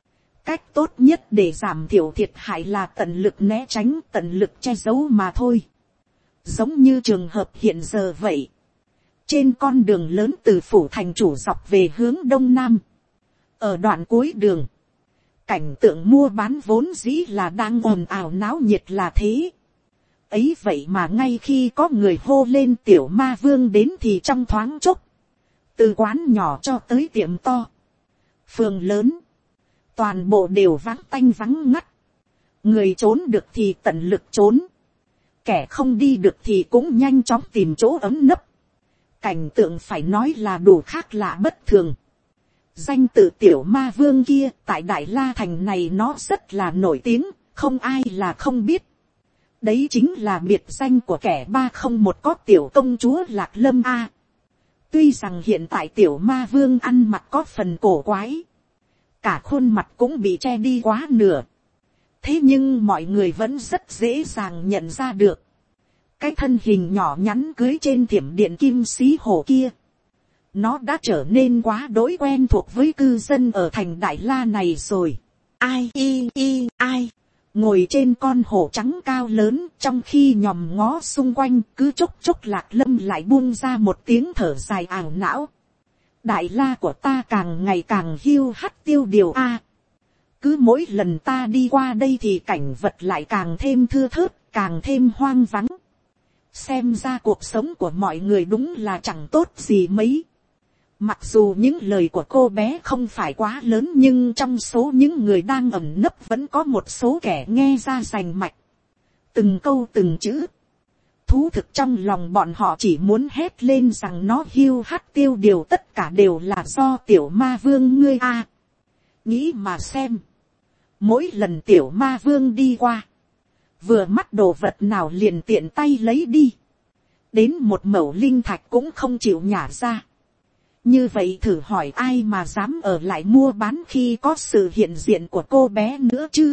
cách tốt nhất để giảm thiểu thiệt hại là tận lực né tránh, tận lực che giấu mà thôi. Giống như trường hợp hiện giờ vậy. Trên con đường lớn từ phủ thành chủ dọc về hướng đông nam. Ở đoạn cuối đường, cảnh tượng mua bán vốn dĩ là đang ồn ào náo nhiệt là thế. Ấy vậy mà ngay khi có người hô lên tiểu ma vương đến thì trong thoáng chốc, từ quán nhỏ cho tới tiệm to, phường lớn, toàn bộ đều vắng tanh vắng ngắt. Người trốn được thì tận lực trốn, kẻ không đi được thì cũng nhanh chóng tìm chỗ ấm nấp. Cảnh tượng phải nói là đủ khác lạ bất thường. Danh tự tiểu ma vương kia tại Đại La Thành này nó rất là nổi tiếng, không ai là không biết. Đấy chính là biệt danh của kẻ ba không một có tiểu công chúa Lạc Lâm A. Tuy rằng hiện tại tiểu ma vương ăn mặc có phần cổ quái, cả khuôn mặt cũng bị che đi quá nửa. Thế nhưng mọi người vẫn rất dễ dàng nhận ra được. Cái thân hình nhỏ nhắn cưới trên thiểm điện kim xí hổ kia, nó đã trở nên quá đối quen thuộc với cư dân ở thành Đại La này rồi. Ai y y ai ngồi trên con hổ trắng cao lớn, trong khi nhòm ngó xung quanh cứ chốc chốc Lạc Lâm lại buông ra một tiếng thở dài ảo não. Đại La của ta càng ngày càng hiu hắt tiêu điều a. Cứ mỗi lần ta đi qua đây thì cảnh vật lại càng thêm thưa thớt, càng thêm hoang vắng. Xem ra cuộc sống của mọi người đúng là chẳng tốt gì mấy. Mặc dù những lời của cô bé không phải quá lớn, nhưng trong số những người đang ẩn nấp vẫn có một số kẻ nghe ra rành mạch. Từng câu từng chữ. Thú thực trong lòng bọn họ chỉ muốn hét lên rằng nó hiu hắt tiêu điều, tất cả đều là do tiểu ma vương ngươi a. Nghĩ mà xem. Mỗi lần tiểu ma vương đi qua, vừa mắt đồ vật nào liền tiện tay lấy đi. Đến một mẩu linh thạch cũng không chịu nhả ra. Như vậy thử hỏi ai mà dám ở lại mua bán khi có sự hiện diện của cô bé nữa chứ.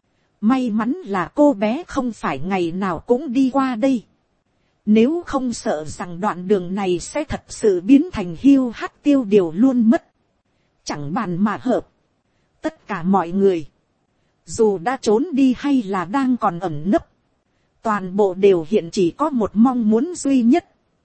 May mắn là cô bé không phải ngày nào cũng đi qua đây. Nếu không sợ rằng đoạn đường này sẽ thật sự biến thành hiu hắt tiêu điều luôn mất. Chẳng bàn mà hợp. Tất cả mọi người, dù đã trốn đi hay là đang còn ẩn nấp, toàn bộ đều hiện chỉ có một mong muốn duy nhất.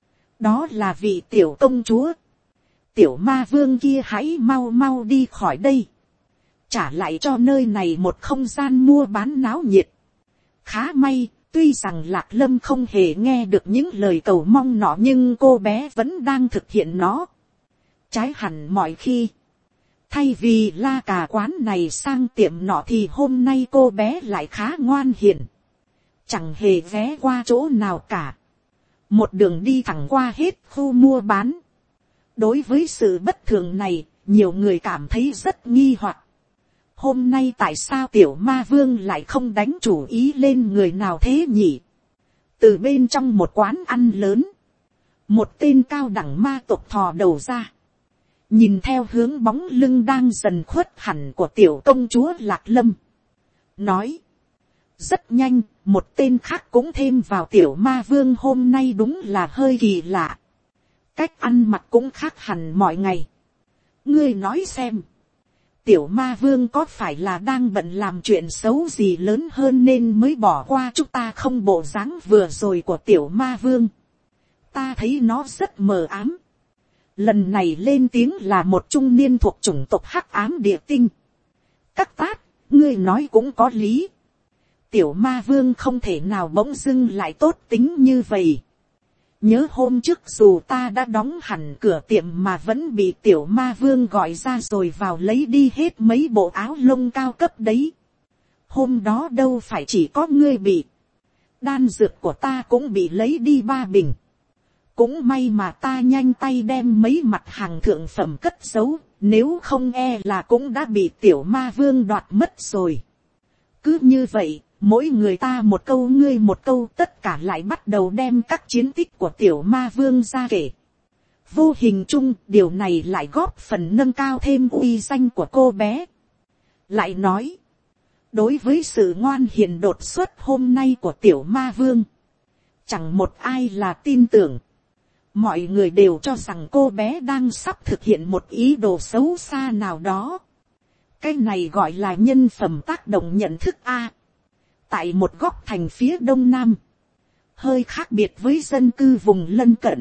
Đó là vị tiểu công chúa. Tiểu ma vương kia hãy mau mau đi khỏi đây. Trả lại cho nơi này một không gian mua bán náo nhiệt. Khá may, tuy rằng Lạc Lâm không hề nghe được những lời cầu mong nọ, nhưng cô bé vẫn đang thực hiện nó. Trái hẳn mọi khi, thay vì la cà quán này sang tiệm nọ thì hôm nay cô bé lại khá ngoan hiền. Chẳng hề ghé qua chỗ nào cả. Một đường đi thẳng qua hết khu mua bán. Đối với sự bất thường này, nhiều người cảm thấy rất nghi hoặc. Hôm nay tại sao tiểu ma vương lại không đánh chủ ý lên người nào thế nhỉ? Từ bên trong một quán ăn lớn, một tên cao đẳng ma tộc thò đầu ra. Nhìn theo hướng bóng lưng đang dần khuất hẳn của tiểu công chúa Lạc Lâm. Nói. Rất nhanh, một tên khác cũng thêm vào tiểu ma vương hôm nay đúng là hơi kỳ lạ. Cách ăn mặc cũng khác hẳn mọi ngày. Ngươi nói xem. Tiểu ma vương có phải là đang bận làm chuyện xấu gì lớn hơn nên mới bỏ qua chúng ta không? Bộ dáng vừa rồi của tiểu ma vương, ta thấy nó rất mờ ám. Lần này lên tiếng là một trung niên thuộc chủng tộc hắc ám địa tinh. Các tát, ngươi nói cũng có lý. Tiểu ma vương không thể nào bỗng dưng lại tốt tính như vậy. Nhớ hôm trước dù ta đã đóng hẳn cửa tiệm mà vẫn bị tiểu ma vương gọi ra rồi vào lấy đi hết mấy bộ áo lông cao cấp đấy. Hôm đó đâu phải chỉ có ngươi bị. Đan dược của ta cũng bị lấy đi ba bình. Cũng may mà ta nhanh tay đem mấy mặt hàng thượng phẩm cất giấu, nếu không e là cũng đã bị tiểu ma vương đoạt mất rồi. Cứ như vậy, mỗi người ta một câu ngươi một câu, tất cả lại bắt đầu đem các chiến tích của tiểu ma vương ra kể. Vô hình chung, điều này lại góp phần nâng cao thêm uy danh của cô bé. Lại nói, đối với sự ngoan hiền đột xuất hôm nay của tiểu ma vương, chẳng một ai là tin tưởng. Mọi người đều cho rằng cô bé đang sắp thực hiện một ý đồ xấu xa nào đó. Cái này gọi là nhân phẩm tác động nhận thức A. Tại một góc thành phía đông nam, hơi khác biệt với dân cư vùng lân cận,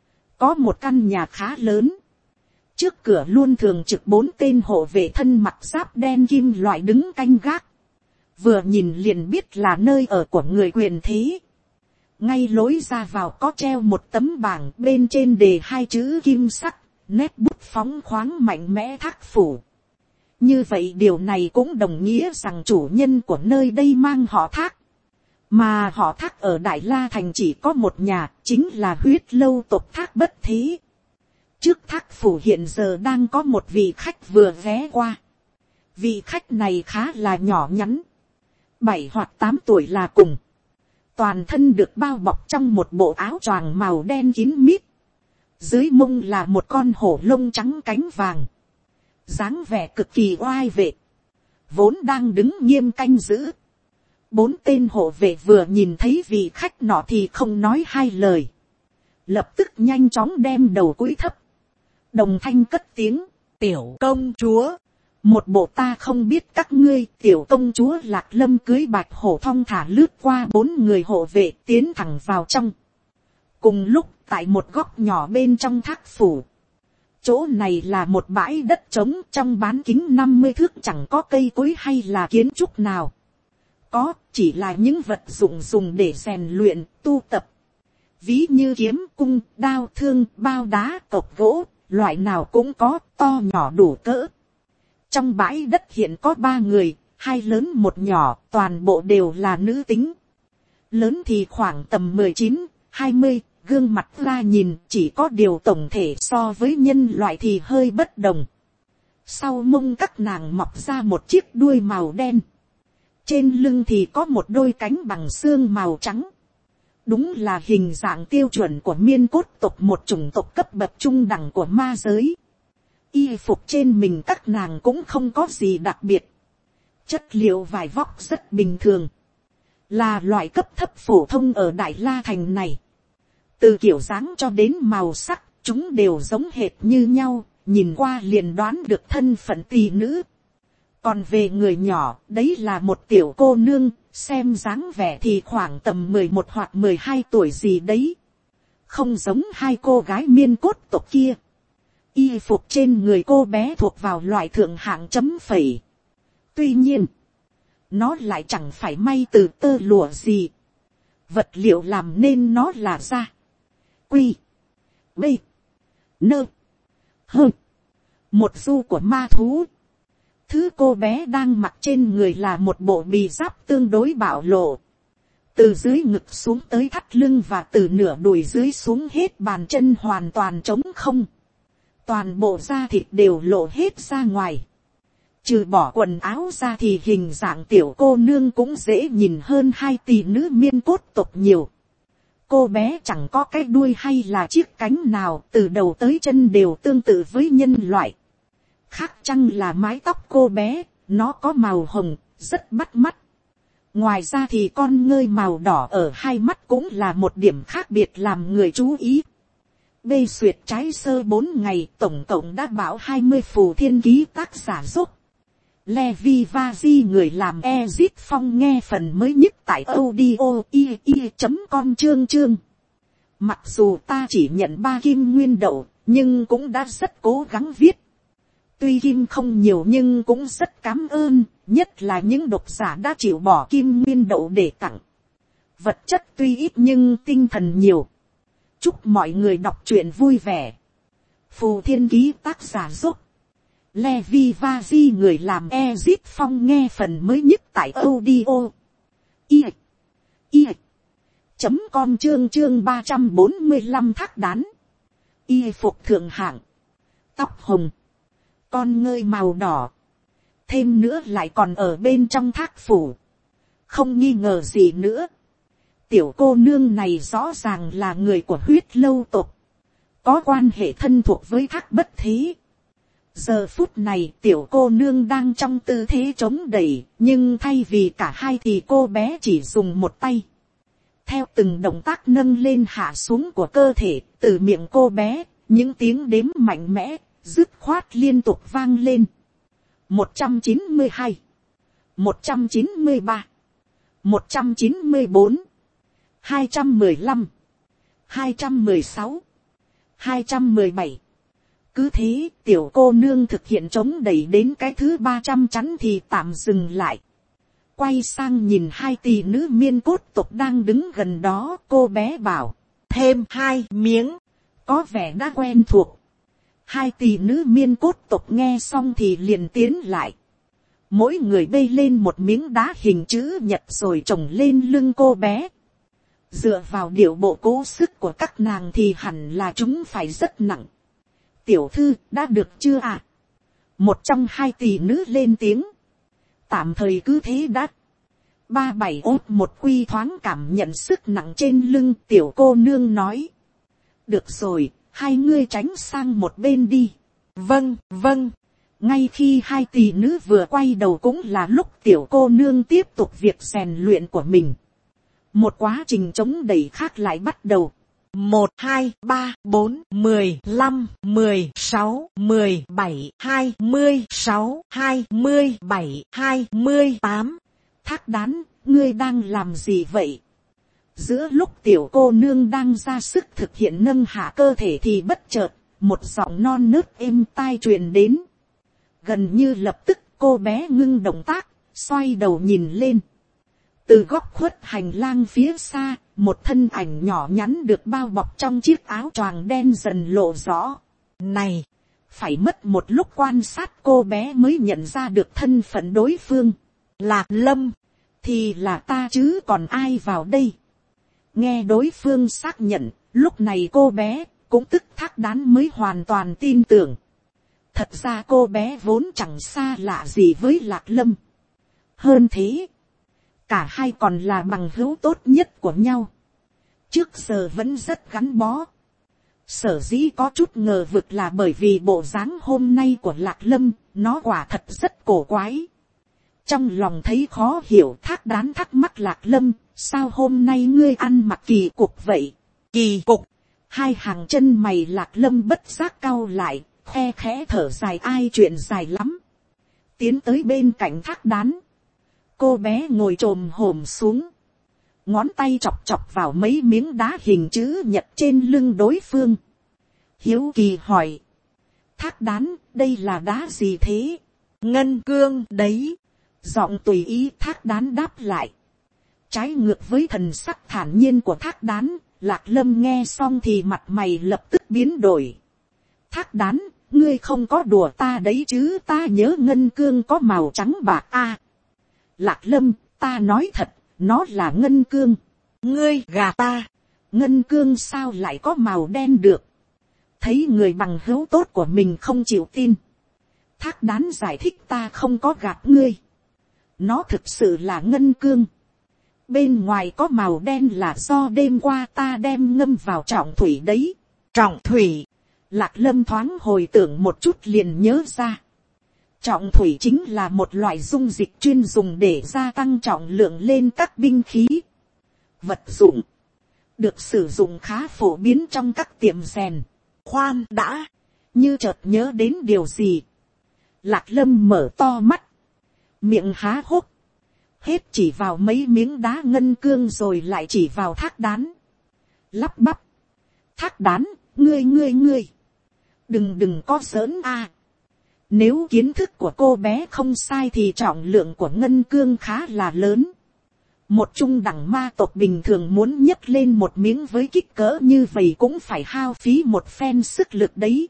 có một căn nhà khá lớn. Trước cửa luôn thường trực bốn tên hộ vệ thân mặc giáp đen kim loại đứng canh gác. Vừa nhìn liền biết là nơi ở của người quyền thế. Ngay lối ra vào có treo một tấm bảng, bên trên đề hai chữ kim sắc, nét bút phóng khoáng mạnh mẽ Thác Phủ. Như vậy điều này cũng đồng nghĩa rằng chủ nhân của nơi đây mang họ Thác. Mà họ Thác ở Đại La Thành chỉ có một nhà, chính là huyết lâu tộc Thác Bất Thế. Trước Thác Phủ hiện giờ đang có một vị khách vừa ghé qua. Vị khách này khá là nhỏ nhắn, bảy hoặc tám tuổi là cùng. Toàn thân được bao bọc trong một bộ áo choàng màu đen kín mít. Dưới mông là một con hổ lông trắng cánh vàng. Dáng vẻ cực kỳ oai vệ. Vốn đang đứng nghiêm canh giữ. Bốn tên hộ vệ vừa nhìn thấy vị khách nọ thì không nói hai lời. Lập tức nhanh chóng đem đầu cúi thấp. Đồng thanh cất tiếng, tiểu công chúa. Một bộ ta không biết các ngươi, tiểu công chúa Lạc Lâm cưới Bạch Hổ thong thả lướt qua bốn người hộ vệ tiến thẳng vào trong. Cùng lúc tại một góc nhỏ bên trong Thác Phủ. Chỗ này là một bãi đất trống, trong bán kính năm mươi thước chẳng có cây cối hay là kiến trúc nào. Có chỉ là những vật dụng dùng để rèn luyện, tu tập. Ví như kiếm, cung, đao, thương, bao đá, cọc gỗ, loại nào cũng có, to nhỏ đủ cỡ. Trong bãi đất hiện có ba người, hai lớn một nhỏ, toàn bộ đều là nữ tính. Lớn thì khoảng tầm mười chín, hai mươi, gương mặt ra nhìn chỉ có điều tổng thể so với nhân loại thì hơi bất đồng. Sau mông các nàng mọc ra một chiếc đuôi màu đen. Trên lưng thì có một đôi cánh bằng xương màu trắng. Đúng là hình dạng tiêu chuẩn của miên cốt tộc, một chủng tộc cấp bậc trung đẳng của ma giới. Y phục trên mình các nàng cũng không có gì đặc biệt. Chất liệu vải vóc rất bình thường. Là loại cấp thấp phổ thông ở Đại La Thành này. Từ kiểu dáng cho đến màu sắc, chúng đều giống hệt như nhau, nhìn qua liền đoán được thân phận tỷ nữ. Còn về người nhỏ, đấy là một tiểu cô nương, xem dáng vẻ thì khoảng tầm mười một hoặc mười hai tuổi gì đấy. Không giống hai cô gái miên cốt tộc kia. Y phục trên người cô bé thuộc vào loại thượng hạng chấm phẩy. Tuy nhiên, nó lại chẳng phải may từ tơ lụa gì. Vật liệu làm nên nó là da, quy, bê, nơ, hơ, một du của ma thú. Thứ cô bé đang mặc trên người là một bộ bì giáp tương đối bạo lộ. Từ dưới ngực xuống tới thắt lưng và từ nửa đùi dưới xuống hết bàn chân hoàn toàn trống không. Toàn bộ da thịt đều lộ hết ra ngoài. Trừ bỏ quần áo ra thì hình dạng tiểu cô nương cũng dễ nhìn hơn hai tỷ nữ miên cốt tộc nhiều. Cô bé chẳng có cái đuôi hay là chiếc cánh nào, từ đầu tới chân đều tương tự với nhân loại. Khác chăng là mái tóc cô bé, nó có màu hồng, rất bắt mắt. Ngoài ra thì con ngươi màu đỏ ở hai mắt cũng là một điểm khác biệt làm người chú ý. Bê xuyệt trái sơ bốn ngày, tổng cộng đã bảo hai mươi phù thiên ký tác giả giúp. Levi Vazi người làm Ezit Phong nghe phần mới nhất tại audio i i chấm com chương chương. Mặc dù ta chỉ nhận ba kim nguyên đậu, nhưng cũng đã rất cố gắng viết. Tuy kim không nhiều nhưng cũng rất cảm ơn, nhất là những độc giả đã chịu bỏ kim nguyên đậu để tặng. Vật chất tuy ít nhưng tinh thần nhiều. Chúc mọi người đọc truyện vui vẻ. Phù thiên ký tác giả giúp. Levi Vazi người làm Ezit Phong nghe phần mới nhất tại audio i i chấm com chương chương ba trăm bốn mươi lăm Thác Đán. Y phục thượng hạng, tóc hồng, con ngươi màu đỏ, thêm nữa lại còn ở bên trong thác phủ. Không nghi ngờ gì nữa, tiểu cô nương này rõ ràng là người của huyết lâu tộc, có quan hệ thân thuộc với Thác Bất Thế. Giờ phút này tiểu cô nương đang trong tư thế chống đẩy, nhưng thay vì cả hai thì cô bé chỉ dùng một tay. Theo từng động tác nâng lên hạ xuống của cơ thể, từ miệng cô bé, những tiếng đếm mạnh mẽ, dứt khoát liên tục vang lên. một trăm chín mươi hai, một trăm chín mươi ba, một trăm chín mươi bốn, hai trăm mười lăm, hai trăm mười sáu, hai trăm mười bảy. Cứ thế tiểu cô nương thực hiện chống đẩy đến cái thứ ba trăm chắn thì tạm dừng lại. Quay sang nhìn hai tỷ nữ miên cốt tộc đang đứng gần đó, cô bé bảo, thêm hai miếng, có vẻ đã quen thuộc. Hai tỷ nữ miên cốt tộc nghe xong thì liền tiến lại. Mỗi người bê lên một miếng đá hình chữ nhật rồi trồng lên lưng cô bé. Dựa vào điệu bộ cố sức của các nàng thì hẳn là chúng phải rất nặng. Tiểu thư đã được chưa ạ? À? Một trong hai tỷ nữ lên tiếng. Tạm thời cứ thế đã. Ba bảy ốt một quy thoáng cảm nhận sức nặng trên lưng, tiểu cô nương nói. Được rồi, hai ngươi tránh sang một bên đi. Vâng, vâng. Ngay khi hai tỷ nữ vừa quay đầu cũng là lúc tiểu cô nương tiếp tục việc rèn luyện của mình. Một quá trình chống đẩy khác lại bắt đầu. Một, hai, ba, bốn, mười, lăm, mười, sáu, mười bảy, hai mươi, sáu, hai mươi bảy, hai mươi tám. Thác đán, ngươi đang làm gì vậy? Giữa lúc tiểu cô nương đang ra sức thực hiện nâng hạ cơ thể thì bất chợt, một giọng non nớt êm tai truyền đến. Gần như lập tức cô bé ngưng động tác, xoay đầu nhìn lên. Từ góc khuất hành lang phía xa, một thân ảnh nhỏ nhắn được bao bọc trong chiếc áo choàng đen dần lộ rõ. Này, phải mất một lúc quan sát cô bé mới nhận ra được thân phận đối phương. Lạc Lâm, thì là ta chứ còn ai vào đây. Nghe đối phương xác nhận, lúc này cô bé, cũng tức Thác Đán mới hoàn toàn tin tưởng. Thật ra cô bé vốn chẳng xa lạ gì với Lạc Lâm. Hơn thế, cả hai còn là bằng hữu tốt nhất của nhau. Trước giờ vẫn rất gắn bó. Sở dĩ có chút ngờ vực là bởi vì bộ dáng hôm nay của Lạc Lâm, nó quả thật rất cổ quái. Trong lòng thấy khó hiểu, Thác Đán thắc mắc Lạc Lâm, sao hôm nay ngươi ăn mặc kỳ cục vậy? Kỳ cục? Hai hàng chân mày Lạc Lâm bất giác cau lại, khe khẽ thở dài, ai chuyện dài lắm. Tiến tới bên cạnh Thác Đán. Cô bé ngồi chồm hổm xuống. Ngón tay chọc chọc vào mấy miếng đá hình chữ nhật trên lưng đối phương. Hiếu kỳ hỏi. Thác Đán, đây là đá gì thế? Ngân cương đấy. Giọng tùy ý Thác Đán đáp lại. Trái ngược với thần sắc thản nhiên của Thác Đán, Lạc Lâm nghe xong thì mặt mày lập tức biến đổi. Thác Đán, ngươi không có đùa ta đấy chứ, ta nhớ ngân cương có màu trắng bạc a. À, Lạc Lâm, ta nói thật, nó là ngân cương. Ngươi gà ta, ngân cương sao lại có màu đen được? Thấy người bằng hữu tốt của mình không chịu tin. Thác Đán giải thích, ta không có gạt ngươi. Nó thực sự là ngân cương. Bên ngoài có màu đen là do đêm qua ta đem ngâm vào trọng thủy đấy. Trọng thủy. Lạc Lâm thoáng hồi tưởng một chút liền nhớ ra. Trọng thủy chính là một loại dung dịch chuyên dùng để gia tăng trọng lượng lên các binh khí. Vật dụng. Được sử dụng khá phổ biến trong các tiệm rèn. Khoan đã. Như chợt nhớ đến điều gì. Lạc Lâm mở to mắt. Miệng há hốc. Hết chỉ vào mấy miếng đá ngân cương rồi lại chỉ vào Thác Đán. Lắp bắp. Thác Đán, ngươi ngươi ngươi. Đừng đừng có giỡn a. Nếu kiến thức của cô bé không sai thì trọng lượng của ngân cương khá là lớn. Một trung đẳng ma tộc bình thường muốn nhấc lên một miếng với kích cỡ như vậy cũng phải hao phí một phen sức lực đấy.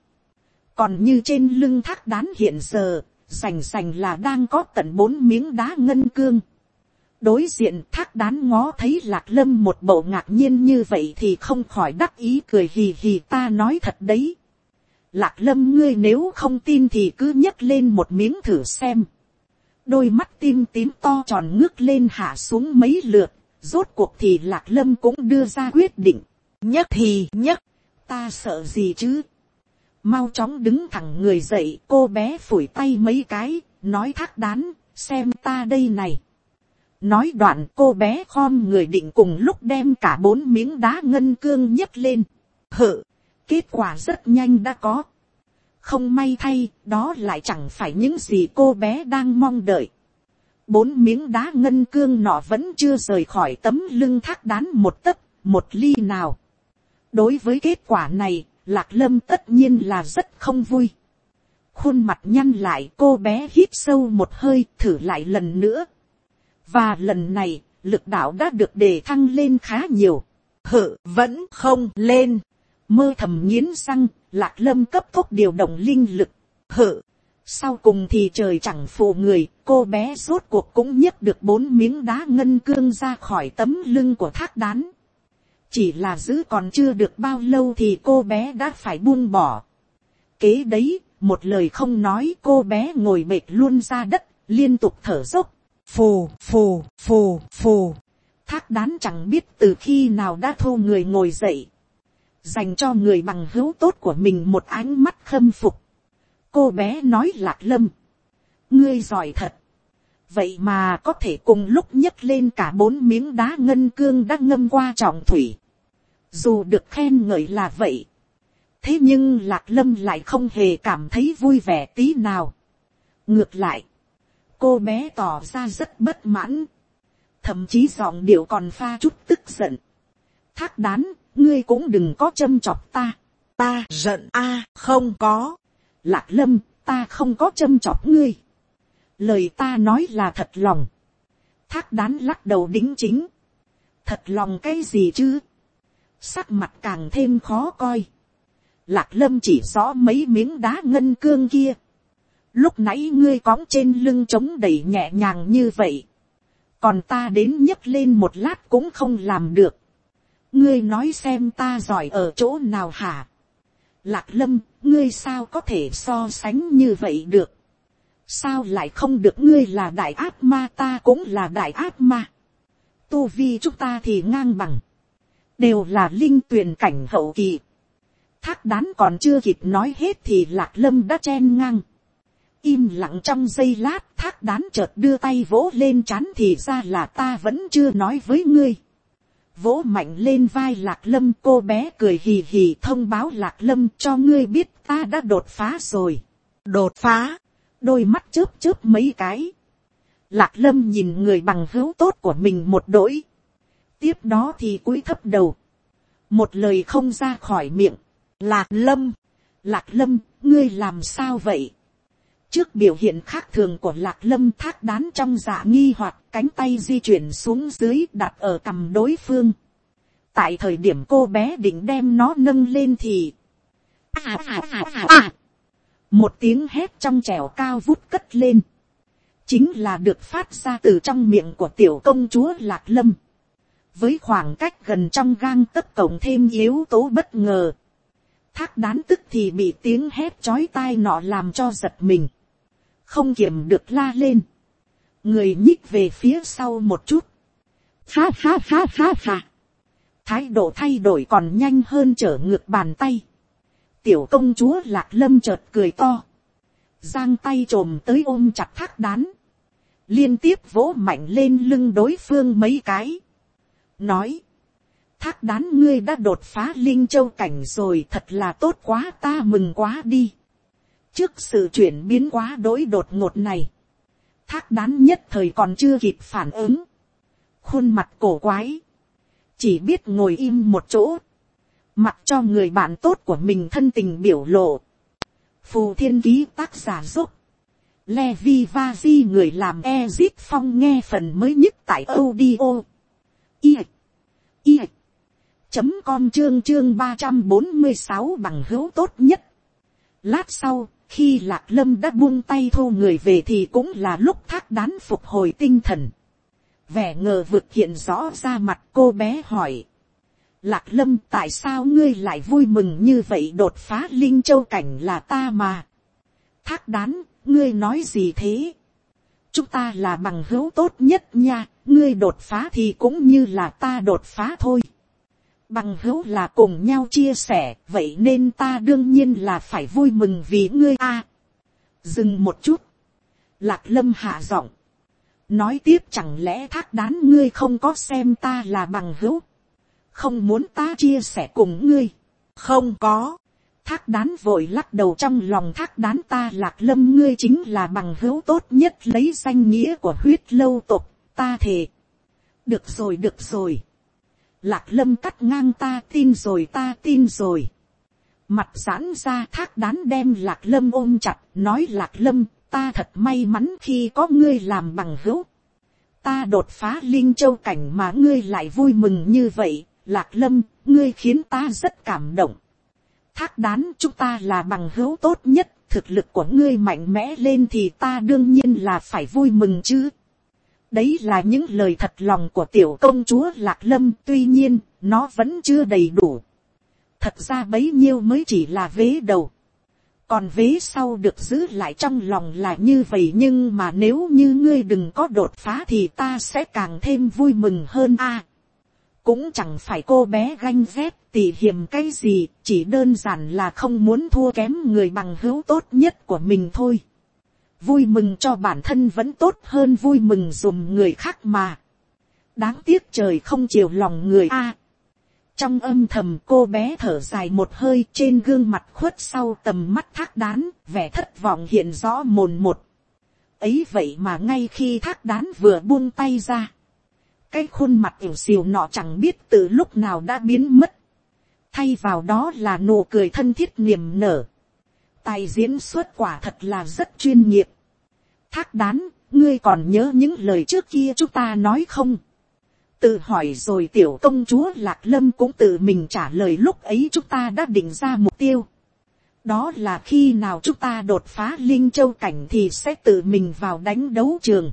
Còn như trên lưng Thác Đán hiện giờ, sành sành là đang có tận bốn miếng đá ngân cương. Đối diện Thác Đán ngó thấy Lạc Lâm một bộ ngạc nhiên như vậy thì không khỏi đắc ý cười hì hì, ta nói thật đấy. Lạc Lâm, ngươi nếu không tin thì cứ nhấc lên một miếng thử xem. Đôi mắt tim tím to tròn ngước lên hạ xuống mấy lượt, rốt cuộc thì Lạc Lâm cũng đưa ra quyết định. Nhấc thì nhấc, ta sợ gì chứ. Mau chóng đứng thẳng người dậy, cô bé phủi tay mấy cái, nói Thác Đán, xem ta đây này. Nói đoạn cô bé khom người định cùng lúc đem cả bốn miếng đá ngân cương nhấc lên. Hự, kết quả rất nhanh đã có. Không may thay, đó lại chẳng phải những gì cô bé đang mong đợi. Bốn miếng đá ngân cương nọ vẫn chưa rời khỏi tấm lưng thác đán một tấc, một ly nào. Đối với kết quả này, Lạc Lâm tất nhiên là rất không vui. Khuôn mặt nhăn lại, cô bé hít sâu một hơi, thử lại lần nữa. Và lần này, lực đạo đã được đề thăng lên khá nhiều. Hự vẫn không lên. Mơ thầm nghiến răng, Lạc Lâm cấp tốc điều động linh lực. Hự. Sau cùng thì trời chẳng phụ người, cô bé rốt cuộc cũng nhấc được bốn miếng đá ngân cương ra khỏi tấm lưng của thác đán. Chỉ là giữ còn chưa được bao lâu thì cô bé đã phải buông bỏ. Kế đấy, một lời không nói, cô bé ngồi bệt luôn ra đất, liên tục thở dốc. Phù, phù, phù, phù. Thác đán chẳng biết từ khi nào đã thu người ngồi dậy. Dành cho người bằng hữu tốt của mình một ánh mắt khâm phục. Cô bé nói Lạc Lâm. Ngươi giỏi thật. Vậy mà có thể cùng lúc nhấc lên cả bốn miếng đá ngân cương đã ngâm qua trọng thủy. Dù được khen ngợi là vậy. Thế nhưng Lạc Lâm lại không hề cảm thấy vui vẻ tí nào. Ngược lại. Cô bé tỏ ra rất bất mãn. Thậm chí giọng điệu còn pha chút tức giận. Thác đán, ngươi cũng đừng có châm chọc ta. Ta giận a à, không có. Lạc Lâm, ta không có châm chọc ngươi. Lời ta nói là thật lòng. Thác đán lắc đầu đính chính. Thật lòng cái gì chứ? Sắc mặt càng thêm khó coi. Lạc Lâm chỉ rõ mấy miếng đá ngân cương kia. Lúc nãy ngươi cõng trên lưng trống đẩy nhẹ nhàng như vậy. Còn ta đến nhấc lên một lát cũng không làm được. Ngươi nói xem ta giỏi ở chỗ nào hả? Lạc Lâm, ngươi sao có thể so sánh như vậy được? Sao lại không được? Ngươi là đại ác ma, ta cũng là đại ác ma. Tu vi chúng ta thì ngang bằng. Đều là linh tuyền cảnh hậu kỳ. Thác đán còn chưa kịp nói hết thì Lạc Lâm đã chen ngang. Im lặng trong giây lát, thác đán chợt đưa tay vỗ lên trán, thì ra là ta vẫn chưa nói với ngươi. Vỗ mạnh lên vai Lạc Lâm, cô bé cười hì hì thông báo Lạc Lâm cho ngươi biết ta đã đột phá rồi. Đột phá, đôi mắt chớp chớp mấy cái. Lạc Lâm nhìn người bằng hữu tốt của mình một đỗi. Tiếp đó thì cúi thấp đầu. Một lời không ra khỏi miệng. Lạc Lâm, Lạc Lâm, ngươi làm sao vậy? Trước biểu hiện khác thường của Lạc Lâm, thác đán trong dạ nghi hoặc cánh tay di chuyển xuống dưới đặt ở cằm đối phương. Tại thời điểm cô bé định đem nó nâng lên thì... À, à, à, à, à. Một tiếng hét trong trẻo cao vút cất lên. Chính là được phát ra từ trong miệng của tiểu công chúa Lạc Lâm. Với khoảng cách gần trong gang tấc cộng thêm yếu tố bất ngờ. Thác đán tức thì bị tiếng hét chói tai nọ làm cho giật mình. Không kiềm được la lên. Người nhích về phía sau một chút. Ha ha ha ha ha. Thái độ thay đổi còn nhanh hơn trở ngược bàn tay. Tiểu công chúa Lạc Lâm chợt cười to. Giang tay trồm tới ôm chặt thác đán. Liên tiếp vỗ mạnh lên lưng đối phương mấy cái. Nói. Thác đán, ngươi đã đột phá linh châu cảnh rồi, thật là tốt quá, ta mừng quá đi. Trước sự chuyển biến quá đỗi đột ngột này, thác đán nhất thời còn chưa kịp phản ứng. Khuôn mặt cổ quái. Chỉ biết ngồi im một chỗ. Mặc cho người bạn tốt của mình thân tình biểu lộ. Phù Thiên Ký tác giả giúp. Levi Vazi người làm Ezit Phong nghe phần mới nhất tại audio. I. I. Chấm com chương chương ba trăm bốn mươi sáu bằng hữu tốt nhất. Lát sau, khi Lạc Lâm đã buông tay thu người về thì cũng là lúc thác đán phục hồi tinh thần. Vẻ ngờ vực hiện rõ ra mặt, cô bé hỏi. Lạc Lâm, tại sao ngươi lại vui mừng như vậy? Đột phá linh châu cảnh là ta mà. Thác đán, ngươi nói gì thế? Chúng ta là bằng hữu tốt nhất nha, ngươi đột phá thì cũng như là ta đột phá thôi. Bằng hữu là cùng nhau chia sẻ, vậy nên ta đương nhiên là phải vui mừng vì ngươi a. À, dừng một chút. Lạc Lâm hạ giọng. Nói tiếp, chẳng lẽ thác đán ngươi không có xem ta là bằng hữu? Không muốn ta chia sẻ cùng ngươi? Không có. Thác đán vội lắc đầu, trong lòng thác đán ta Lạc Lâm ngươi chính là bằng hữu tốt nhất, lấy danh nghĩa của huyết lâu tộc, ta thề. Được rồi được rồi. Lạc Lâm cắt ngang, ta tin rồi ta tin rồi. Mặt giãn ra, thác đán đem Lạc Lâm ôm chặt, nói Lạc Lâm, ta thật may mắn khi có ngươi làm bằng hữu. Ta đột phá linh châu cảnh mà ngươi lại vui mừng như vậy, Lạc Lâm, ngươi khiến ta rất cảm động. Thác đán, chúng ta là bằng hữu tốt nhất, thực lực của ngươi mạnh mẽ lên thì ta đương nhiên là phải vui mừng chứ. Đấy là những lời thật lòng của tiểu công chúa Lạc Lâm, tuy nhiên, nó vẫn chưa đầy đủ. Thật ra bấy nhiêu mới chỉ là vế đầu. Còn vế sau được giữ lại trong lòng là như vậy, nhưng mà nếu như ngươi đừng có đột phá thì ta sẽ càng thêm vui mừng hơn a. À, cũng chẳng phải cô bé ganh ghét tỉ hiềm cái gì, chỉ đơn giản là không muốn thua kém người bằng hữu tốt nhất của mình thôi. Vui mừng cho bản thân vẫn tốt hơn vui mừng dùm người khác mà. Đáng tiếc trời không chiều lòng người a. À, trong âm thầm cô bé thở dài một hơi, trên gương mặt khuất sau tầm mắt thác đán, vẻ thất vọng hiện rõ mồn một. Ấy vậy mà ngay khi thác đán vừa buông tay ra, cái khuôn mặt ỉu xìu nọ chẳng biết từ lúc nào đã biến mất. Thay vào đó là nụ cười thân thiết niềm nở. Tài diễn xuất quả thật là rất chuyên nghiệp. Thác đán, ngươi còn nhớ những lời trước kia chúng ta nói không? Tự hỏi rồi tiểu công chúa Lạc Lâm cũng tự mình trả lời, lúc ấy chúng ta đã định ra mục tiêu. Đó là khi nào chúng ta đột phá linh châu cảnh thì sẽ tự mình vào đánh đấu trường.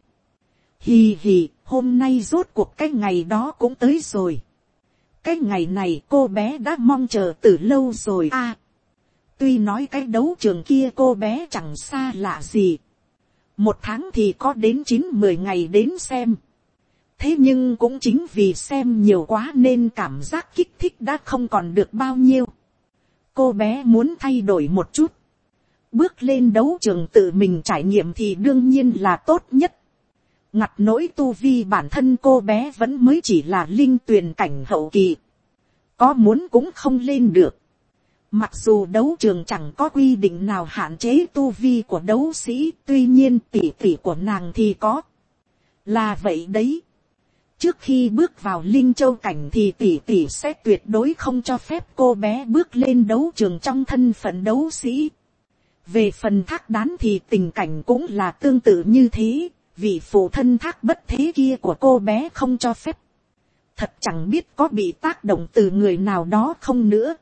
Hì hì, hôm nay rốt cuộc cái ngày đó cũng tới rồi. Cái ngày này cô bé đã mong chờ từ lâu rồi a. À, tuy nói cái đấu trường kia cô bé chẳng xa lạ gì. Một tháng thì có đến chín mười ngày đến xem. Thế nhưng cũng chính vì xem nhiều quá nên cảm giác kích thích đã không còn được bao nhiêu. Cô bé muốn thay đổi một chút. Bước lên đấu trường tự mình trải nghiệm thì đương nhiên là tốt nhất. Ngặt nỗi tu vi bản thân cô bé vẫn mới chỉ là linh tuyền cảnh hậu kỳ. Có muốn cũng không lên được. Mặc dù đấu trường chẳng có quy định nào hạn chế tu vi của đấu sĩ, tuy nhiên tỷ tỷ của nàng thì có. Là vậy đấy. Trước khi bước vào linh châu cảnh thì tỷ tỷ sẽ tuyệt đối không cho phép cô bé bước lên đấu trường trong thân phận đấu sĩ. Về phần thác đán thì tình cảnh cũng là tương tự như thế. Vì phụ thân thác bất thế kia của cô bé không cho phép. Thật chẳng biết có bị tác động từ người nào đó không nữa.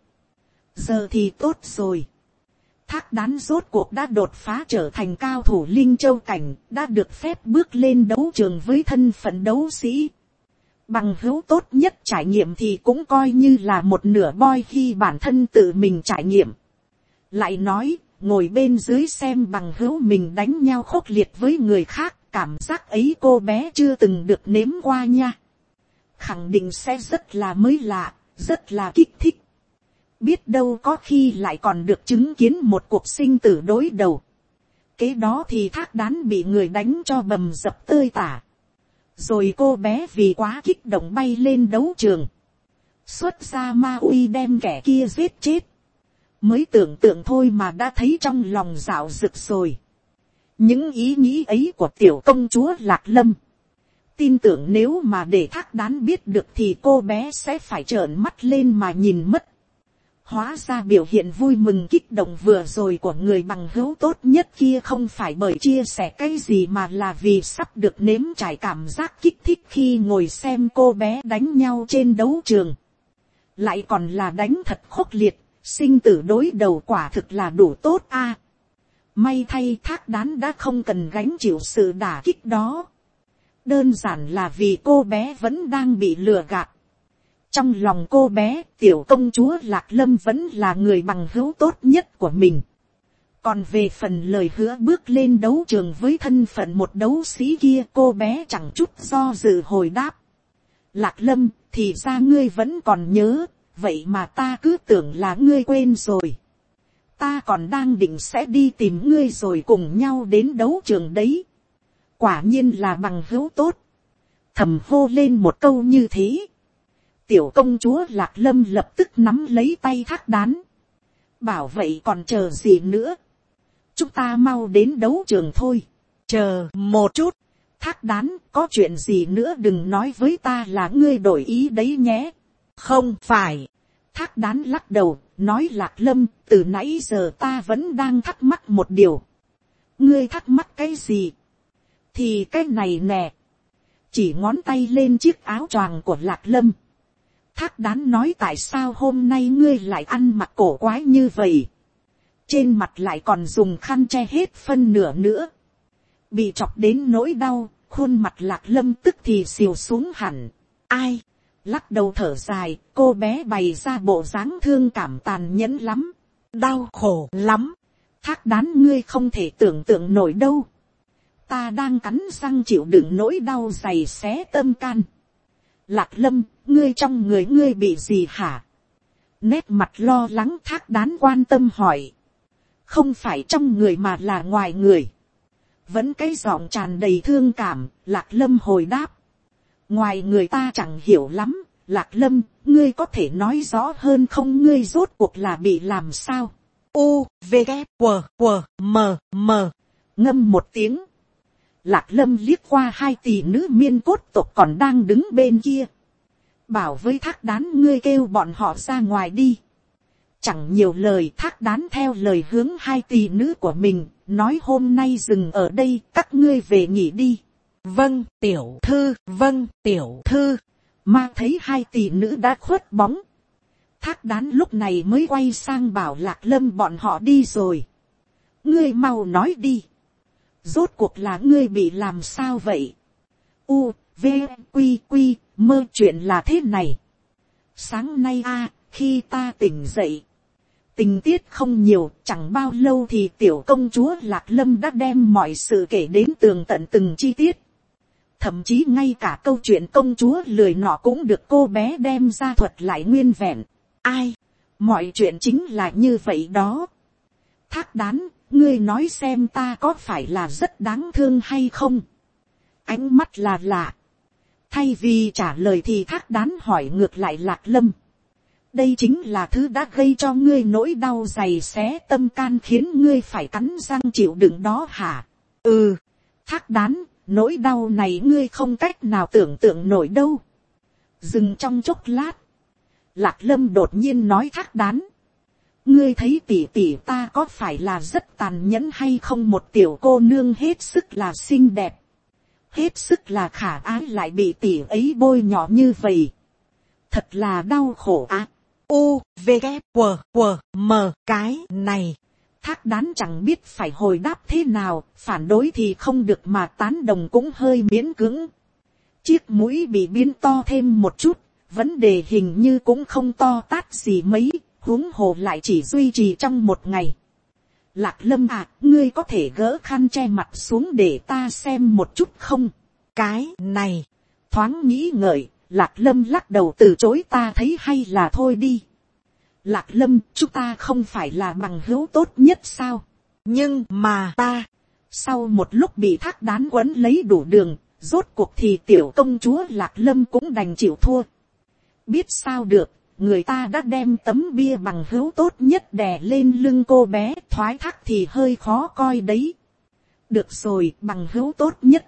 Giờ thì tốt rồi. Thác đán rốt cuộc đã đột phá trở thành cao thủ linh châu cảnh, đã được phép bước lên đấu trường với thân phận đấu sĩ. Bằng hữu tốt nhất trải nghiệm thì cũng coi như là một nửa boy khi bản thân tự mình trải nghiệm. Lại nói, ngồi bên dưới xem bằng hữu mình đánh nhau khốc liệt với người khác, cảm giác ấy cô bé chưa từng được nếm qua nha. Khẳng định sẽ rất là mới lạ, rất là kích thích. Biết đâu có khi lại còn được chứng kiến một cuộc sinh tử đối đầu. Kế đó thì thác đán bị người đánh cho bầm dập tơi tả. Rồi cô bé vì quá kích động bay lên đấu trường. Xuất ra ma uy đem kẻ kia giết chết. Mới tưởng tượng thôi mà đã thấy trong lòng dạo rực rồi. Những ý nghĩ ấy của tiểu công chúa Lạc Lâm. Tin tưởng nếu mà để thác đán biết được thì cô bé sẽ phải trợn mắt lên mà nhìn mất. Hóa ra biểu hiện vui mừng kích động vừa rồi của người bằng hữu tốt nhất kia không phải bởi chia sẻ cái gì mà là vì sắp được nếm trải cảm giác kích thích khi ngồi xem cô bé đánh nhau trên đấu trường. Lại còn là đánh thật khốc liệt, sinh tử đối đầu quả thực là đủ tốt a. À, may thay thác đán đã không cần gánh chịu sự đả kích đó. Đơn giản là vì cô bé vẫn đang bị lừa gạt. Trong lòng cô bé, tiểu công chúa Lạc Lâm vẫn là người bằng hữu tốt nhất của mình. Còn về phần lời hứa bước lên đấu trường với thân phận một đấu sĩ kia, cô bé chẳng chút do dự hồi đáp. Lạc Lâm, thì ra ngươi vẫn còn nhớ, vậy mà ta cứ tưởng là ngươi quên rồi. Ta còn đang định sẽ đi tìm ngươi rồi cùng nhau đến đấu trường đấy. Quả nhiên là bằng hữu tốt. Thầm hô lên một câu như thế. Tiểu công chúa Lạc Lâm lập tức nắm lấy tay thác đán. Bảo vậy còn chờ gì nữa. Chúng ta mau đến đấu trường thôi. Chờ một chút. Thác Đán, có chuyện gì nữa đừng nói với ta là ngươi đổi ý đấy nhé. Không phải. Thác Đán lắc đầu, nói Lạc Lâm, từ nãy giờ ta vẫn đang thắc mắc một điều. Ngươi thắc mắc cái gì? Thì cái này nè. Chỉ ngón tay lên chiếc áo choàng của Lạc Lâm. Thác Đán nói tại sao hôm nay ngươi lại ăn mặc cổ quái như vậy. Trên mặt lại còn dùng khăn che hết phân nửa nữa. Bị chọc đến nỗi đau, khuôn mặt Lạc Lâm tức thì xìu xuống hẳn. Ai? Lắc đầu thở dài, cô bé bày ra bộ dáng thương cảm tàn nhẫn lắm. Đau khổ lắm. Thác Đán, ngươi không thể tưởng tượng nổi đâu. Ta đang cắn răng chịu đựng nỗi đau dày xé tâm can. Lạc Lâm, ngươi trong người ngươi bị gì hả? Nét mặt lo lắng Thác Đán quan tâm hỏi. Không phải trong người mà là ngoài người. Vẫn cái giọng tràn đầy thương cảm, Lạc Lâm hồi đáp. Ngoài người ta chẳng hiểu lắm, Lạc Lâm, ngươi có thể nói rõ hơn không, ngươi rốt cuộc là bị làm sao? U, V, K, W, W, M, M. Ngâm một tiếng. Lạc Lâm liếc qua hai tỷ nữ miên cốt tộc còn đang đứng bên kia. Bảo với Thác Đán, ngươi kêu bọn họ ra ngoài đi. Chẳng nhiều lời, Thác Đán theo lời hướng hai tỷ nữ của mình, nói hôm nay dừng ở đây, các ngươi về nghỉ đi. Vâng, tiểu thư, vâng, tiểu thư. Mà thấy hai tỷ nữ đã khuất bóng. Thác Đán lúc này mới quay sang bảo Lạc Lâm bọn họ đi rồi. Ngươi mau nói đi. Rốt cuộc là ngươi bị làm sao vậy? U, V, Quy, Quy, mơ chuyện là thế này. Sáng nay a khi ta tỉnh dậy. Tình tiết không nhiều, chẳng bao lâu thì tiểu công chúa Lạc Lâm đã đem mọi sự kể đến tường tận từng chi tiết. Thậm chí ngay cả câu chuyện công chúa lười nọ cũng được cô bé đem ra thuật lại nguyên vẹn. Ai? Mọi chuyện chính là như vậy đó. Thác Đán, ngươi nói xem ta có phải là rất đáng thương hay không? Ánh mắt là lạ. Thay vì trả lời thì Thác Đán hỏi ngược lại Lạc Lâm. Đây chính là thứ đã gây cho ngươi nỗi đau dày xé tâm can khiến ngươi phải cắn răng chịu đựng đó hả? Ừ, Thác Đán, nỗi đau này ngươi không cách nào tưởng tượng nổi đâu. Dừng trong chốc lát. Lạc Lâm đột nhiên nói Thác Đán. Ngươi thấy tỷ tỷ ta có phải là rất tàn nhẫn hay không? Một tiểu cô nương hết sức là xinh đẹp. Hết sức là khả ái lại bị tỷ ấy bôi nhọ như vậy. Thật là đau khổ á. À. U, V, K, W, W, M. Cái này. Thác Đán chẳng biết phải hồi đáp thế nào. Phản đối thì không được mà tán đồng cũng hơi miễn cưỡng. Chiếc mũi bị biến to thêm một chút. Vấn đề hình như cũng không to tát gì mấy. Huống hồ lại chỉ duy trì trong một ngày. Lạc Lâm à, ngươi có thể gỡ khăn che mặt xuống để ta xem một chút không? Cái này, thoáng nghĩ ngợi, Lạc Lâm lắc đầu từ chối, ta thấy hay là thôi đi. Lạc Lâm, chúng ta không phải là bằng hữu tốt nhất sao? Nhưng mà ta, sau một lúc bị Thác Đán quấn lấy đủ đường, rốt cuộc thì tiểu công chúa Lạc Lâm cũng đành chịu thua. Biết sao được. Người ta đã đem tấm bia bằng hữu tốt nhất đè lên lưng cô bé, thoái thác thì hơi khó coi đấy. Được rồi, bằng hữu tốt nhất.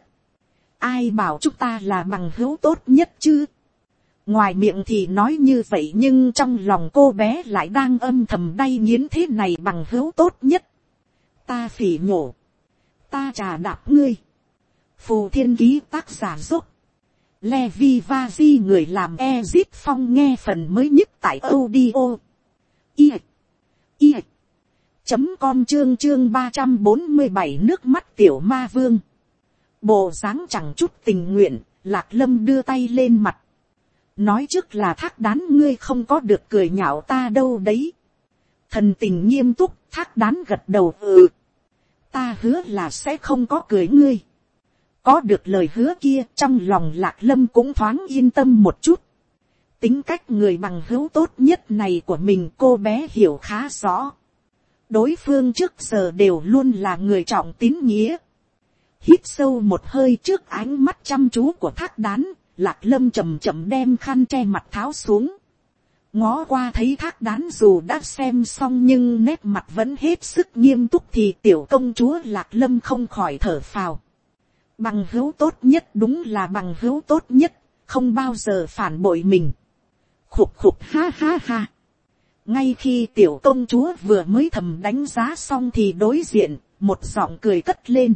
Ai bảo chúng ta là bằng hữu tốt nhất chứ? Ngoài miệng thì nói như vậy nhưng trong lòng cô bé lại đang âm thầm đay nghiến thế này bằng hữu tốt nhất. Ta phỉ nhổ. Ta trà đạp ngươi. Phù Thiên Ký tác giả giúp. Levi Vazi người làm Ezip Phong nghe phần mới nhất tại audio. I. I. Chấm com chương chương ba trăm bốn mươi bảy nước mắt tiểu ma vương. Bộ dáng chẳng chút tình nguyện, Lạc Lâm đưa tay lên mặt. Nói trước là Thác Đán ngươi không có được cười nhạo ta đâu đấy. Thần tình nghiêm túc, Thác Đán gật đầu ừ. Ta hứa là sẽ không có cười ngươi. Có được lời hứa kia trong lòng Lạc Lâm cũng thoáng yên tâm một chút. Tính cách người bằng hữu tốt nhất này của mình cô bé hiểu khá rõ. Đối phương trước giờ đều luôn là người trọng tín nghĩa. Hít sâu một hơi trước ánh mắt chăm chú của Thác Đán, Lạc Lâm chậm chậm đem khăn che mặt tháo xuống. Ngó qua thấy Thác Đán dù đã xem xong nhưng nét mặt vẫn hết sức nghiêm túc thì tiểu công chúa Lạc Lâm không khỏi thở phào. Bằng hữu tốt nhất đúng là bằng hữu tốt nhất, không bao giờ phản bội mình. Khục khục ha ha ha. Ngay khi tiểu công chúa vừa mới thầm đánh giá xong thì đối diện, một giọng cười cất lên.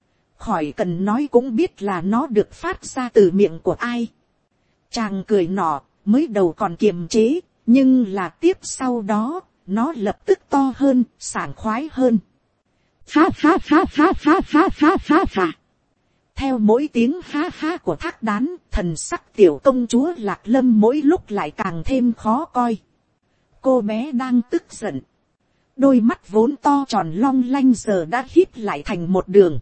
Khỏi cần nói cũng biết là nó được phát ra từ miệng của ai. Chàng cười nọ, mới đầu còn kiềm chế, nhưng là tiếp sau đó, nó lập tức to hơn, sảng khoái hơn. Ha ha ha ha ha ha ha ha ha. Theo mỗi tiếng ha ha của Thác Đán, thần sắc tiểu công chúa Lạc Lâm mỗi lúc lại càng thêm khó coi. Cô bé đang tức giận. Đôi mắt vốn to tròn long lanh giờ đã híp lại thành một đường.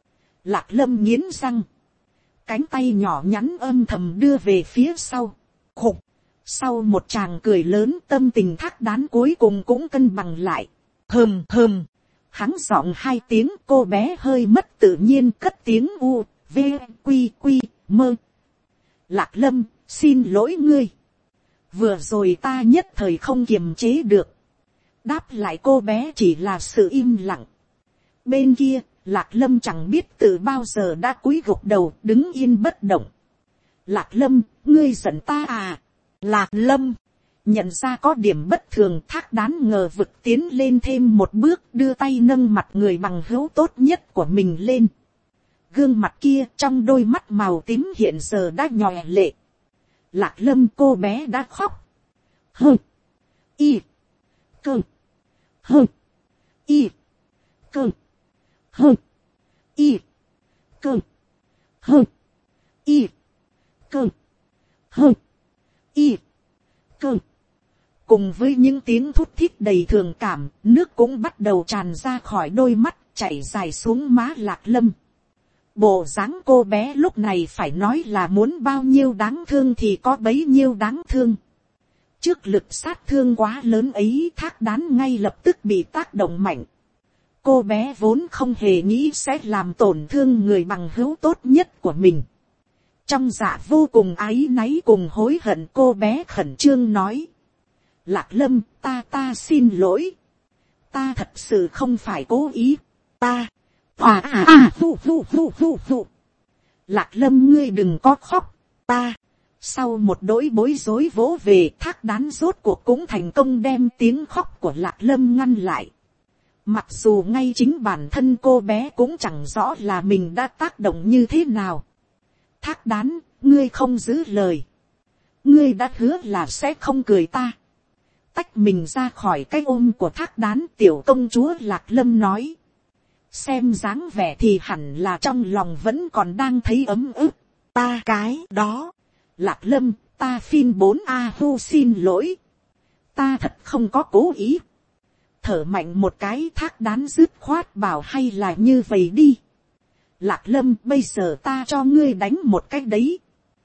Lạc Lâm nghiến răng. Cánh tay nhỏ nhắn âm thầm đưa về phía sau. Khục. Sau một tràng cười lớn, tâm tình Thác Đán cuối cùng cũng cân bằng lại. Hừm hừm. Hắn giọng hai tiếng, cô bé hơi mất tự nhiên cất tiếng u, v, quy quy, mơ. Lạc Lâm, xin lỗi ngươi. Vừa rồi ta nhất thời không kiềm chế được. Đáp lại cô bé chỉ là sự im lặng. Bên kia, Lạc Lâm chẳng biết từ bao giờ đã cúi gục đầu, đứng yên bất động. Lạc Lâm, ngươi giận ta à? Lạc Lâm, nhận ra có điểm bất thường, Thác Đán ngờ vực tiến lên thêm một bước, đưa tay nâng mặt người bằng hữu tốt nhất của mình lên. Gương mặt kia trong đôi mắt màu tím hiện giờ đã nhòe lệ. Lạc Lâm, cô bé đã khóc. Hơ, y, cơ, hơ, y, cơ, hơ, y, cơ, hơ, y, cơ, hơ, y, cơ. Cùng với những tiếng thút thít đầy thường cảm, nước cũng bắt đầu tràn ra khỏi đôi mắt, chảy dài xuống má Lạc Lâm. Bộ dáng cô bé lúc này phải nói là muốn bao nhiêu đáng thương thì có bấy nhiêu đáng thương. Trước lực sát thương quá lớn ấy, Thác Đán ngay lập tức bị tác động mạnh. Cô bé vốn không hề nghĩ sẽ làm tổn thương người bằng hữu tốt nhất của mình. Trong dạ vô cùng áy náy cùng hối hận, cô bé khẩn trương nói. Lạc Lâm, ta ta xin lỗi. Ta thật sự không phải cố ý. Ta, à à à, phu phu phu phu phu. Lạc Lâm, ngươi đừng có khóc. Ta, sau một đỗi bối rối vỗ về, Thác Đán rốt cuộc cũng thành công đem tiếng khóc của Lạc Lâm ngăn lại. Mặc dù ngay chính bản thân cô bé cũng chẳng rõ là mình đã tác động như thế nào. Thác Đán, ngươi không giữ lời. Ngươi đã hứa là sẽ không cười ta. Tách mình ra khỏi cái ôm của Thác Đán, tiểu công chúa Lạc Lâm nói. Xem dáng vẻ thì hẳn là trong lòng vẫn còn đang thấy ấm ức. Ta cái đó. Lạc Lâm, ta phim bốn a hu xin lỗi. Ta thật không có cố ý. Thở mạnh một cái, Thác Đán dứt khoát bảo hay là như vậy đi. Lạc Lâm, bây giờ ta cho ngươi đánh một cái đấy.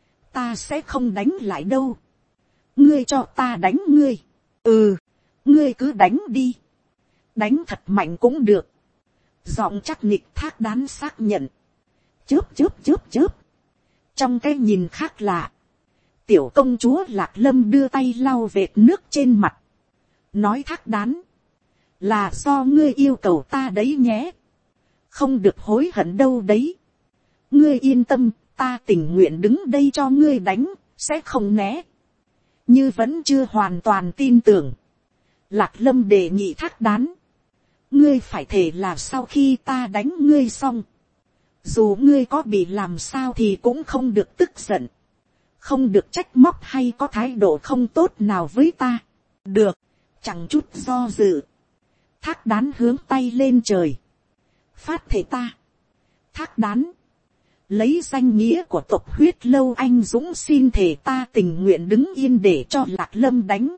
Ta sẽ không đánh lại đâu. Ngươi cho ta đánh ngươi. Ừ, ngươi cứ đánh đi. Đánh thật mạnh cũng được. Giọng chắc nịch Thác Đán xác nhận. Chớp chớp chớp chớp. Trong cái nhìn khác lạ, tiểu công chúa Lạc Lâm đưa tay lau vệt nước trên mặt. Nói Thác Đán. Là do ngươi yêu cầu ta đấy nhé. Không được hối hận đâu đấy. Ngươi yên tâm, ta tình nguyện đứng đây cho ngươi đánh, sẽ không né. Như vẫn chưa hoàn toàn tin tưởng. Lạc Lâm đề nghị Thác Đán. Ngươi phải thề là sau khi ta đánh ngươi xong, dù ngươi có bị làm sao thì cũng không được tức giận, không được trách móc hay có thái độ không tốt nào với ta. Được, chẳng chút do dự. Thác Đán hướng tay lên trời. Phát thề ta. Thác Đán. Lấy danh nghĩa của tộc huyết lâu anh dũng xin thề ta tình nguyện đứng yên để cho Lạc Lâm đánh.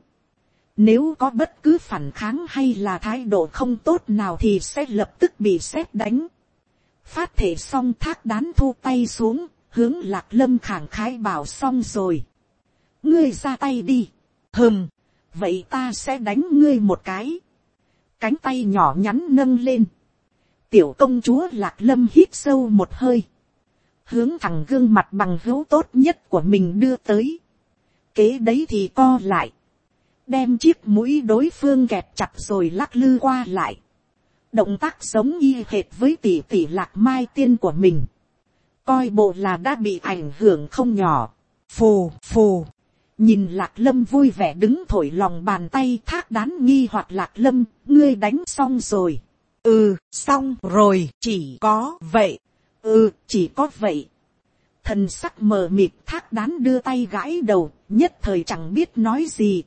Nếu có bất cứ phản kháng hay là thái độ không tốt nào thì sẽ lập tức bị sét đánh. Phát thể xong, Thác Đán thu tay xuống, hướng Lạc Lâm khẳng khái bảo xong rồi. Ngươi ra tay đi. Hừm, vậy ta sẽ đánh ngươi một cái. Cánh tay nhỏ nhắn nâng lên. Tiểu công chúa Lạc Lâm hít sâu một hơi. Hướng thẳng gương mặt bằng hữu tốt nhất của mình đưa tới. Kế đấy thì co lại. đem chiếc mũi đối phương kẹp chặt rồi lắc lư qua lại. Động tác giống y hệt với tỷ tỷ Lạc Mai Tiên của mình. Coi bộ là đã bị ảnh hưởng không nhỏ. Phù phù. Nhìn Lạc Lâm vui vẻ đứng thổi lòng bàn tay, Thác Đán nghi hoặc Lạc Lâm, ngươi đánh xong rồi. Ừ, xong rồi, chỉ có vậy. Ừ, chỉ có vậy. Thần sắc mờ mịt, Thác Đán đưa tay gãi đầu, nhất thời chẳng biết nói gì.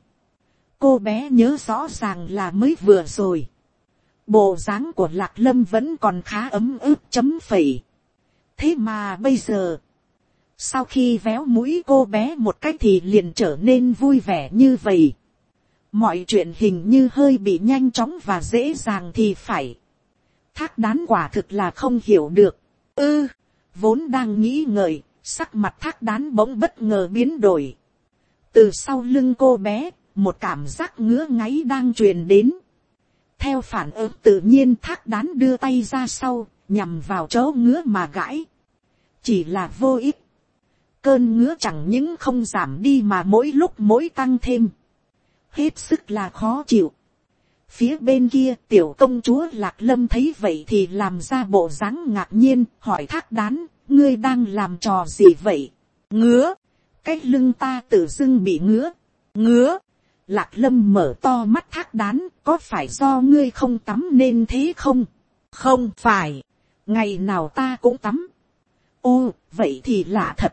Cô bé nhớ rõ ràng là mới vừa rồi. Bộ dáng của Lạc Lâm vẫn còn khá ấm ức chấm phẩy. Thế mà bây giờ, sau khi véo mũi cô bé một cách thì liền trở nên vui vẻ như vậy. Mọi chuyện hình như hơi bị nhanh chóng và dễ dàng thì phải. Thác Đán quả thực là không hiểu được. Ư, ừ, vốn đang nghĩ ngợi, sắc mặt Thác Đán bỗng bất ngờ biến đổi. Từ sau lưng cô bé, một cảm giác ngứa ngáy đang truyền đến. Theo phản ứng tự nhiên, Thác Đán đưa tay ra sau, nhằm vào chỗ ngứa mà gãi. Chỉ là vô ích. Cơn ngứa chẳng những không giảm đi mà mỗi lúc mỗi tăng thêm. Hết sức là khó chịu. Phía bên kia tiểu công chúa Lạc Lâm thấy vậy thì làm ra bộ dáng ngạc nhiên, hỏi Thác Đán, ngươi đang làm trò gì vậy? Ngứa. Cái lưng ta tự dưng bị ngứa. Ngứa. Lạc Lâm mở to mắt. Thác Đán, có phải do ngươi không tắm nên thế không? Không phải. Ngày nào ta cũng tắm. Ô, vậy thì lạ thật.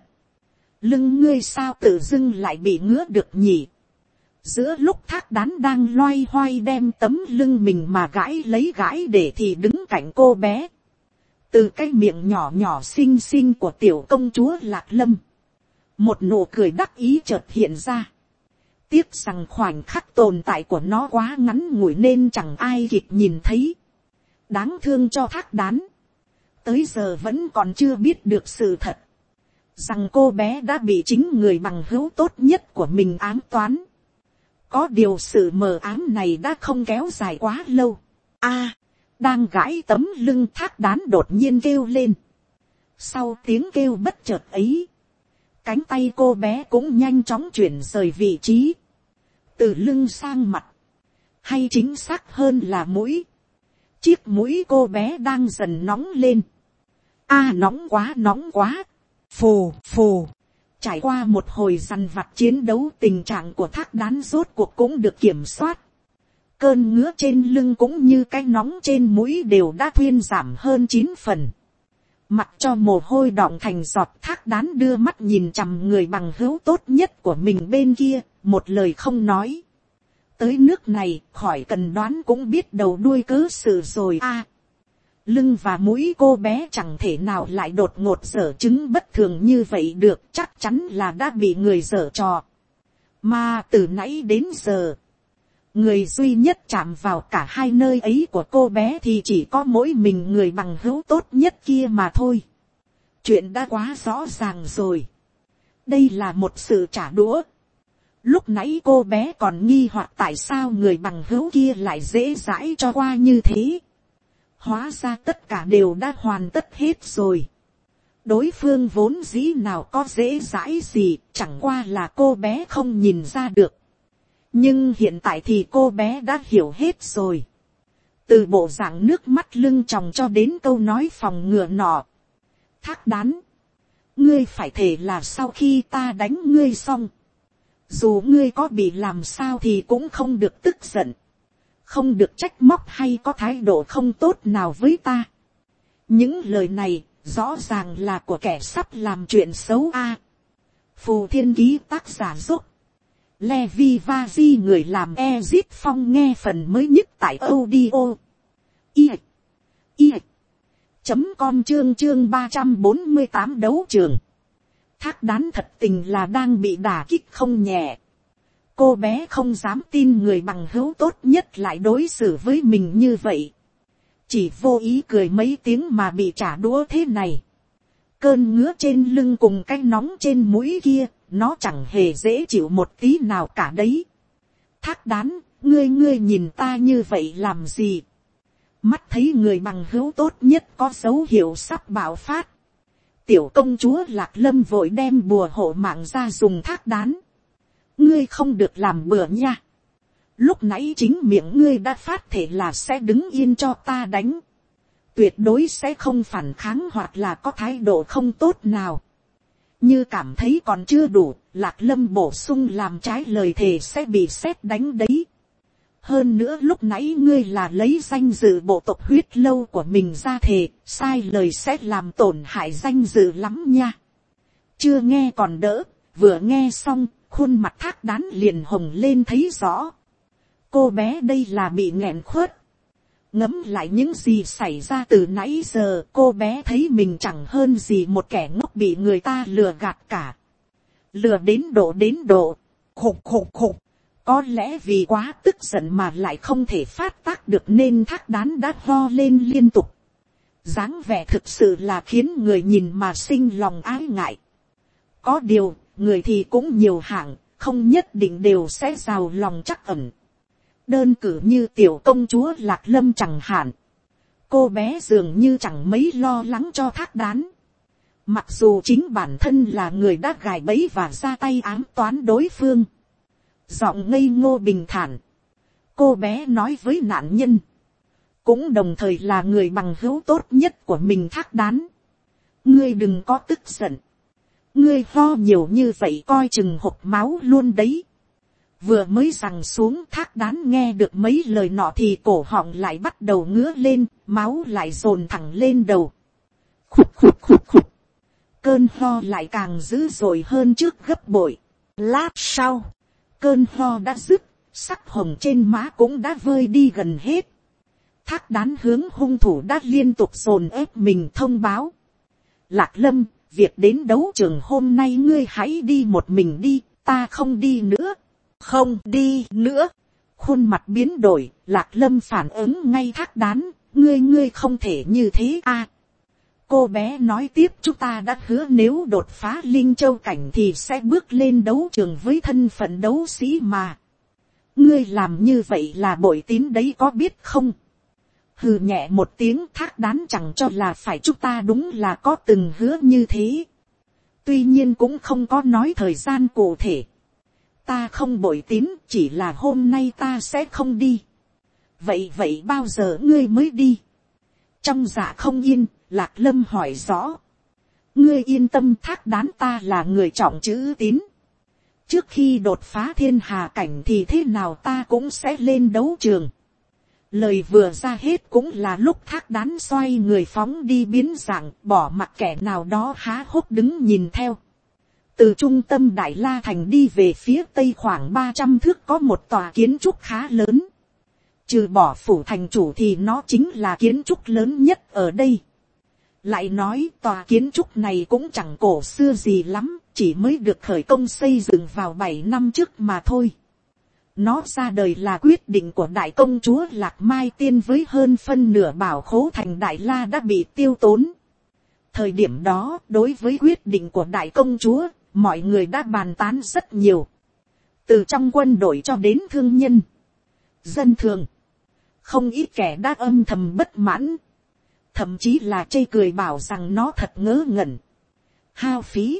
Lưng ngươi sao tự dưng lại bị ngứa được nhỉ? Giữa lúc Thác Đán đang loay hoay đem tấm lưng mình mà gãi lấy gãi để thì đứng cạnh cô bé. Từ cái miệng nhỏ nhỏ xinh xinh của tiểu công chúa Lạc Lâm, một nụ cười đắc ý chợt hiện ra. Tiếc rằng khoảnh khắc tồn tại của nó quá ngắn ngủi nên chẳng ai kịp nhìn thấy. Đáng thương cho Thác Đán. Tới giờ vẫn còn chưa biết được sự thật. Rằng cô bé đã bị chính người bằng hữu tốt nhất của mình ám toán. Có điều sự mờ ám này đã không kéo dài quá lâu. A, đang gãi tấm lưng Thác Đán đột nhiên kêu lên. Sau tiếng kêu bất chợt ấy, cánh tay cô bé cũng nhanh chóng chuyển rời vị trí. Từ lưng sang mặt, hay chính xác hơn là mũi. Chiếc mũi cô bé đang dần nóng lên. A, nóng quá nóng quá. Phù phù. Trải qua một hồi dằn vặt chiến đấu, tình trạng của Thác Đán rốt cuộc cũng được kiểm soát. Cơn ngứa trên lưng cũng như cái nóng trên mũi đều đã thuyên giảm hơn chín phần. Mặc cho mồ hôi đọng thành giọt, Thác Đán đưa mắt nhìn chằm người bằng hữu tốt nhất của mình bên kia, một lời không nói. Tới nước này, khỏi cần đoán cũng biết đầu đuôi cớ sự rồi a. À, lưng và mũi cô bé chẳng thể nào lại đột ngột dở chứng bất thường như vậy được, chắc chắn là đã bị người dở trò. Mà từ nãy đến giờ, người duy nhất chạm vào cả hai nơi ấy của cô bé thì chỉ có mỗi mình người bằng hữu tốt nhất kia mà thôi. Chuyện đã quá rõ ràng rồi. Đây là một sự trả đũa. Lúc nãy cô bé còn nghi hoặc tại sao người bằng hữu kia lại dễ dãi cho qua như thế. Hóa ra tất cả đều đã hoàn tất hết rồi. Đối phương vốn dĩ nào có dễ dãi gì, chẳng qua là cô bé không nhìn ra được. Nhưng hiện tại thì cô bé đã hiểu hết rồi. Từ bộ dạng nước mắt lưng tròng cho đến câu nói phòng ngừa nọ. Thác Đán, ngươi phải thề là sau khi ta đánh ngươi xong, dù ngươi có bị làm sao thì cũng không được tức giận, không được trách móc hay có thái độ không tốt nào với ta. Những lời này rõ ràng là của kẻ sắp làm chuyện xấu a. À, Phù Thiên Ký tác giả giúp Levi Vazi người làm Ezit Phong nghe phần mới nhất tại audio i i chấm com chương chương ba trăm bốn mươi tám đấu trường. Thác Đán thật tình là đang bị đả kích không nhẹ. Cô bé không dám tin người bằng hữu tốt nhất lại đối xử với mình như vậy. Chỉ vô ý cười mấy tiếng mà bị trả đũa thế này. Cơn ngứa trên lưng cùng cái nóng trên mũi kia, nó chẳng hề dễ chịu một tí nào cả đấy. Thác Đán, ngươi ngươi nhìn ta như vậy làm gì? Mắt thấy người bằng hữu tốt nhất có dấu hiệu sắp bạo phát. Tiểu công chúa Lạc Lâm vội đem bùa hộ mạng ra dùng. Thác Đán, ngươi không được làm bừa nha. lúc nãy chính miệng ngươi đã phát thể là sẽ đứng yên cho ta đánh, tuyệt đối sẽ không phản kháng hoặc là có thái độ không tốt nào. Như cảm thấy còn chưa đủ, Lạc Lâm bổ sung làm trái lời thề sẽ bị sét đánh đấy. Hơn nữa lúc nãy ngươi là lấy danh dự bộ tộc huyết lâu của mình ra thề, sai lời sẽ làm tổn hại danh dự lắm nha. Chưa nghe còn đỡ, vừa nghe xong, khuôn mặt Thác Đán liền hồng lên thấy rõ. Cô bé đây là bị nghẹn khuất. Ngẫm lại những gì xảy ra từ nãy giờ, cô bé thấy mình chẳng hơn gì một kẻ ngốc bị người ta lừa gạt cả. Lừa đến độ đến độ, khục khục khục. Có lẽ vì quá tức giận mà lại không thể phát tác được nên Thác Đán đã ho lên liên tục. Dáng vẻ thực sự là khiến người nhìn mà sinh lòng ái ngại. Có điều, người thì cũng nhiều hạng, không nhất định đều sẽ giàu lòng trắc ẩn. Đơn cử như tiểu công chúa Lạc Lâm chẳng hạn. Cô bé dường như chẳng mấy lo lắng cho Thác Đán. Mặc dù chính bản thân là người đã gài bẫy và ra tay ám toán đối phương. Giọng ngây ngô bình thản. Cô bé nói với nạn nhân. Cũng đồng thời là người bằng hữu tốt nhất của mình Thác Đán. Ngươi đừng có tức giận. Ngươi ho nhiều như vậy coi chừng hộc máu luôn đấy. Vừa mới giằng xuống Thác Đán nghe được mấy lời nọ thì cổ họng lại bắt đầu ngứa lên, máu lại dồn thẳng lên đầu. Khục khục khục khục. Cơn ho lại càng dữ dội hơn trước gấp bội. Lát sau, cơn ho đã dứt, sắc hồng trên má cũng đã vơi đi gần hết. Thác Đán hướng hung thủ đã liên tục dồn ép mình thông báo. Lạc Lâm, việc đến đấu trường hôm nay ngươi hãy đi một mình đi, ta không đi nữa. Không đi nữa. Khuôn mặt biến đổi, Lạc Lâm phản ứng ngay Thác Đán, ngươi ngươi không thể như thế à. Cô bé nói tiếp chúng ta đã hứa nếu đột phá Linh Châu cảnh thì sẽ bước lên đấu trường với thân phận đấu sĩ mà. Ngươi làm như vậy là bội tín đấy có biết không? Hừ nhẹ một tiếng Thác Đán chẳng cho là phải chúng ta đúng là có từng hứa như thế. Tuy nhiên cũng không có nói thời gian cụ thể. Ta không bội tín, chỉ là hôm nay ta sẽ không đi. Vậy vậy bao giờ ngươi mới đi? Trong dạ không yên, Lạc Lâm hỏi rõ. Ngươi yên tâm Thác Đán ta là người trọng chữ tín. Trước khi đột phá thiên hà cảnh thì thế nào ta cũng sẽ lên đấu trường. Lời vừa ra hết cũng là lúc Thác Đán xoay người phóng đi biến dạng, bỏ mặc kẻ nào đó há hốc đứng nhìn theo. Từ trung tâm Đại La Thành đi về phía tây khoảng ba trăm thước có một tòa kiến trúc khá lớn. Trừ bỏ phủ thành chủ thì nó chính là kiến trúc lớn nhất ở đây. Lại nói tòa kiến trúc này cũng chẳng cổ xưa gì lắm, chỉ mới được khởi công xây dựng vào bảy năm trước mà thôi. Nó ra đời là quyết định của đại công chúa Lạc Mai Tiên với hơn phân nửa bảo khố thành Đại La đã bị tiêu tốn. Thời điểm đó, đối với quyết định của đại công chúa, mọi người đã bàn tán rất nhiều. Từ trong quân đội cho đến thương nhân, dân thường, không ít kẻ đã âm thầm bất mãn. Thậm chí là chê cười bảo rằng nó thật ngớ ngẩn, hao phí.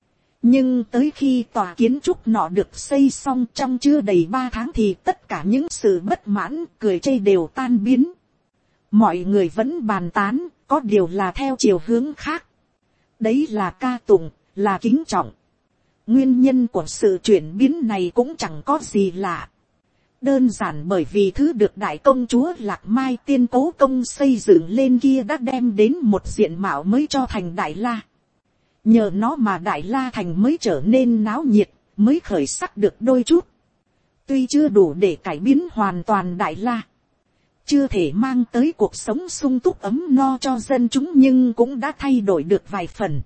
Nhưng tới khi tòa kiến trúc nọ được xây xong trong chưa đầy ba tháng thì tất cả những sự bất mãn cười chê đều tan biến. Mọi người vẫn bàn tán, có điều là theo chiều hướng khác. Đấy là ca tụng, là kính trọng. Nguyên nhân của sự chuyển biến này cũng chẳng có gì lạ. Đơn giản bởi vì thứ được đại công chúa Lạc Mai Tiên cố công xây dựng lên kia đã đem đến một diện mạo mới cho thành Đại La. Nhờ nó mà Đại La Thành mới trở nên náo nhiệt, mới khởi sắc được đôi chút. Tuy chưa đủ để cải biến hoàn toàn Đại La, chưa thể mang tới cuộc sống sung túc ấm no cho dân chúng, nhưng cũng đã thay đổi được vài phần.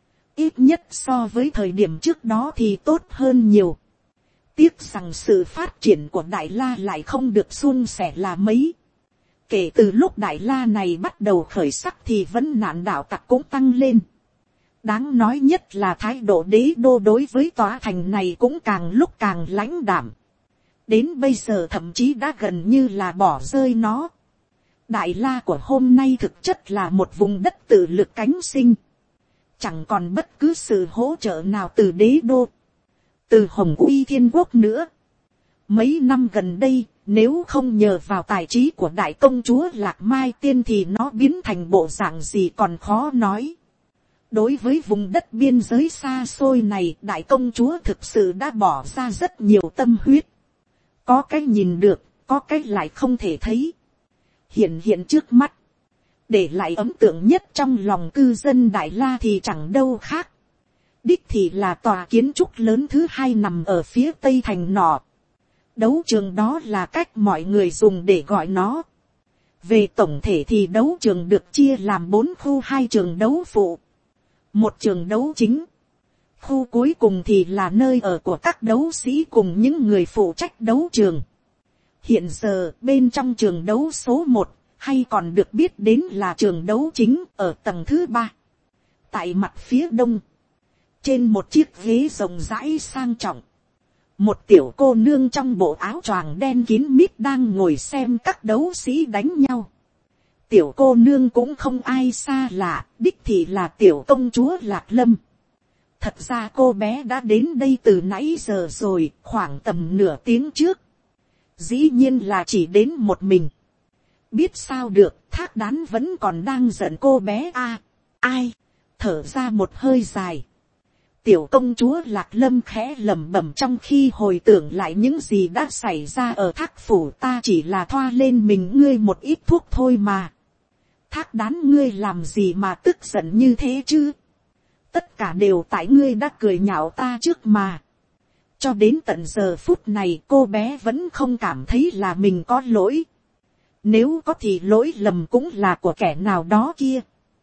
Ít nhất so với thời điểm trước đó thì tốt hơn nhiều. Tiếc rằng sự phát triển của Đại La lại không được suôn sẻ là mấy. Kể từ lúc Đại La này bắt đầu khởi sắc thì vấn nạn đạo tặc cũng tăng lên. Đáng nói nhất là thái độ đế đô đối với tòa thành này cũng càng lúc càng lãnh đạm. Đến bây giờ thậm chí đã gần như là bỏ rơi nó. Đại La của hôm nay thực chất là một vùng đất tự lực cánh sinh. Chẳng còn bất cứ sự hỗ trợ nào từ đế đô, từ Hồng Uy Thiên Quốc nữa. Mấy năm gần đây, nếu không nhờ vào tài trí của đại công chúa Lạc Mai Tiên thì nó biến thành bộ dạng gì còn khó nói. Đối với vùng đất biên giới xa xôi này, đại công chúa thực sự đã bỏ ra rất nhiều tâm huyết. Có cái nhìn được, có cái lại không thể thấy. Hiện hiện trước mắt, để lại ấn tượng nhất trong lòng cư dân Đại La thì chẳng đâu khác. Đích thì là tòa kiến trúc lớn thứ hai nằm ở phía tây thành nọ. Đấu trường đó là cách mọi người dùng để gọi nó. Về tổng thể thì đấu trường được chia làm bốn khu, hai trường đấu phụ, một trường đấu chính. Khu cuối cùng thì là nơi ở của các đấu sĩ cùng những người phụ trách đấu trường. Hiện giờ bên trong trường đấu số một, hay còn được biết đến là trường đấu chính, ở tầng thứ ba. Tại mặt phía đông, trên một chiếc ghế rộng rãi sang trọng, một tiểu cô nương trong bộ áo choàng đen kín mít đang ngồi xem các đấu sĩ đánh nhau. Tiểu cô nương cũng không ai xa lạ, đích thị là tiểu công chúa Lạc Lâm. Thật ra cô bé đã đến đây từ nãy giờ rồi, khoảng tầm nửa tiếng trước. Dĩ nhiên là chỉ đến một mình. Biết sao được, Thác Đán vẫn còn đang giận cô bé a. Ai? Thở ra một hơi dài. Tiểu công chúa Lạc Lâm khẽ lẩm bẩm trong khi hồi tưởng lại những gì đã xảy ra ở Thác phủ. Ta chỉ là thoa lên mình ngươi một ít thuốc thôi mà. Thác Đán, ngươi làm gì mà tức giận như thế chứ? Tất cả đều tại ngươi đã cười nhạo ta trước mà. Cho đến tận giờ phút này cô bé vẫn không cảm thấy là mình có lỗi. Nếu có thì lỗi lầm cũng là của kẻ nào đó kia.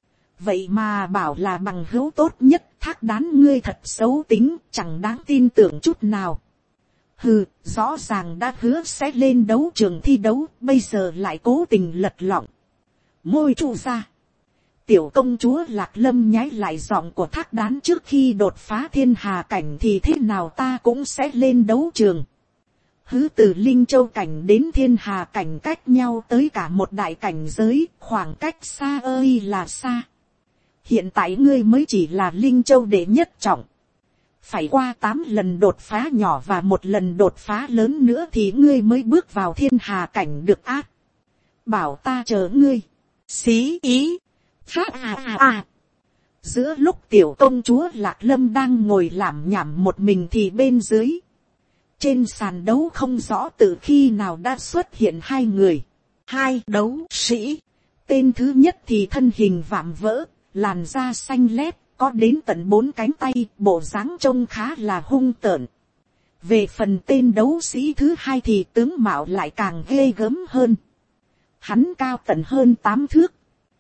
Vậy mà bảo là bằng hữu tốt nhất, Thác Đán ngươi thật xấu tính, chẳng đáng tin tưởng chút nào. Hừ, rõ ràng đã hứa sẽ lên đấu trường thi đấu, bây giờ lại cố tình lật lọng. Môi trụ ra. Tiểu công chúa Lạc Lâm nhái lại giọng của Thác Đán, trước khi đột phá thiên hà cảnh thì thế nào ta cũng sẽ lên đấu trường. Hứ, từ Linh Châu cảnh đến thiên hà cảnh cách nhau tới cả một đại cảnh giới, khoảng cách xa ơi là xa. Hiện tại ngươi mới chỉ là Linh Châu đệ nhất trọng. Phải qua tám lần đột phá nhỏ và một lần đột phá lớn nữa thì ngươi mới bước vào thiên hà cảnh được ác. Bảo ta chờ ngươi. Xí ý. Phát à à à. Giữa lúc tiểu công chúa Lạc Lâm đang ngồi làm nhảm một mình thì bên dưới, trên sàn đấu không rõ từ khi nào đã xuất hiện hai người. Hai đấu sĩ. Tên thứ nhất thì thân hình vạm vỡ, làn da xanh lét, có đến tận bốn cánh tay, bộ dáng trông khá là hung tợn. Về phần tên đấu sĩ thứ hai thì tướng mạo lại càng ghê gớm hơn. Hắn cao tận hơn tám thước,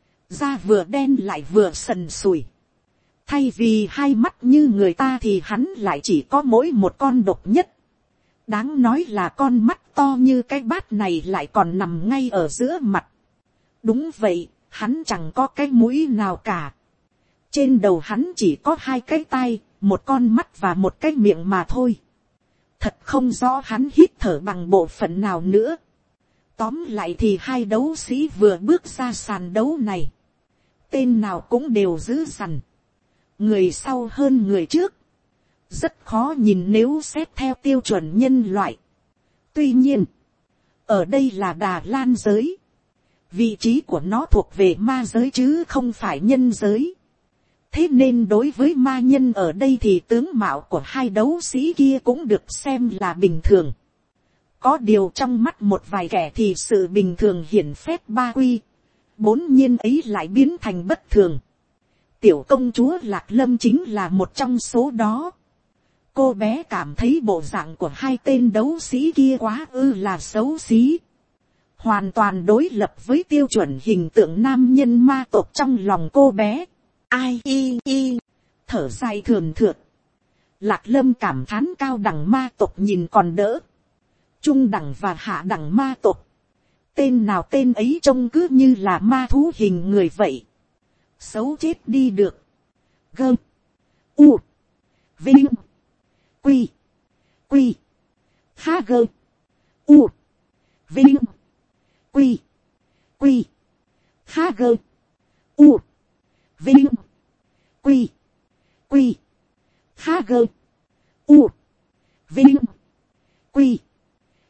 da vừa đen lại vừa sần sùi. Thay vì hai mắt như người ta thì hắn lại chỉ có mỗi một con độc nhất. Đáng nói là con mắt to như cái bát này lại còn nằm ngay ở giữa mặt. Đúng vậy, hắn chẳng có cái mũi nào cả. Trên đầu hắn chỉ có hai cái tai, một con mắt và một cái miệng mà thôi. Thật không rõ hắn hít thở bằng bộ phận nào nữa. Tóm lại thì hai đấu sĩ vừa bước ra sàn đấu này, tên nào cũng đều dữ dằn. Người sau hơn người trước. Rất khó nhìn nếu xét theo tiêu chuẩn nhân loại. Tuy nhiên, ở đây là Đà Lan giới. Vị trí của nó thuộc về ma giới chứ không phải nhân giới. Thế nên đối với ma nhân ở đây thì tướng mạo của hai đấu sĩ kia cũng được xem là bình thường. Có điều trong mắt một vài kẻ thì sự bình thường hiển phép ba quy, bốn nhiên ấy lại biến thành bất thường. Tiểu công chúa Lạc Lâm chính là một trong số đó. Cô bé cảm thấy bộ dạng của hai tên đấu sĩ kia quá ư là xấu xí. Hoàn toàn đối lập với tiêu chuẩn hình tượng nam nhân ma tộc trong lòng cô bé. Ai y y. Thở dài thườn thượt. Lạc Lâm cảm thán cao đẳng ma tộc nhìn còn đỡ. Trung đẳng và hạ đẳng ma tộc. Tên nào tên ấy trông cứ như là ma thú hình người vậy. Xấu chết đi được. Gơm. U. Vinh. Quy. Quy. Ha gơ. U. Vinh. Quy. Quy. Ha gơ. U. Vinh. Quy. Quy. Ha gơ. U. Vinh. Quy.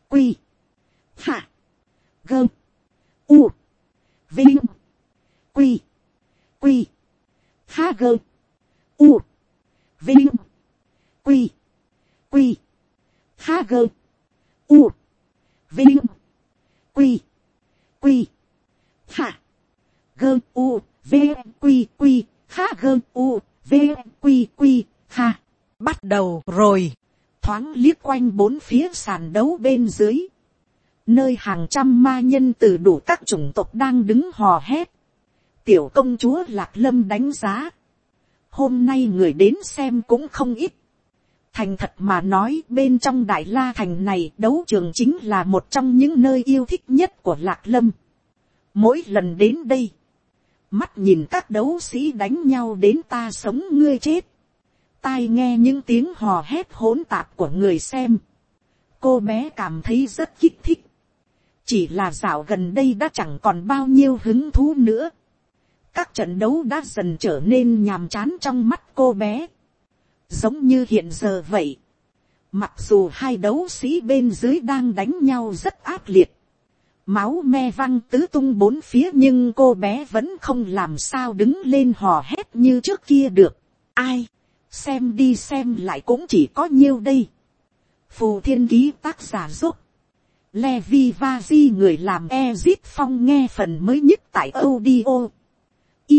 Ha gơ. U. Vinh. Quy. Quy. Ha gơ. U. Vinh. Quy. Quy. Hạ. Gơ. U. V. Quy. Quy. Ha gơ. U. V. Quy. Quy. Ha. Bắt đầu rồi. Thoáng liếc quanh bốn phía sàn đấu bên dưới. Nơi hàng trăm ma nhân từ đủ các chủng tộc đang đứng hò hét. Tiểu công chúa Lạc Lâm đánh giá. Hôm nay người đến xem cũng không ít. Thành thật mà nói, bên trong Đại La Thành này, đấu trường chính là một trong những nơi yêu thích nhất của Lạc Lâm. Mỗi lần đến đây, mắt nhìn các đấu sĩ đánh nhau đến ta sống ngươi chết. Tai nghe những tiếng hò hét hỗn tạp của người xem. Cô bé cảm thấy rất kích thích. Chỉ là dạo gần đây đã chẳng còn bao nhiêu hứng thú nữa. Các trận đấu đã dần trở nên nhàm chán trong mắt cô bé. Giống như hiện giờ vậy. Mặc dù hai đấu sĩ bên dưới đang đánh nhau rất ác liệt. Máu me văng tứ tung bốn phía, nhưng cô bé vẫn không làm sao đứng lên hò hét như trước kia được. Ai? Xem đi xem lại cũng chỉ có nhiêu đây. Phù Thiên Ký tác giả giúp. Levi Vazi người làm Ezit Phong nghe phần mới nhất tại audio. I.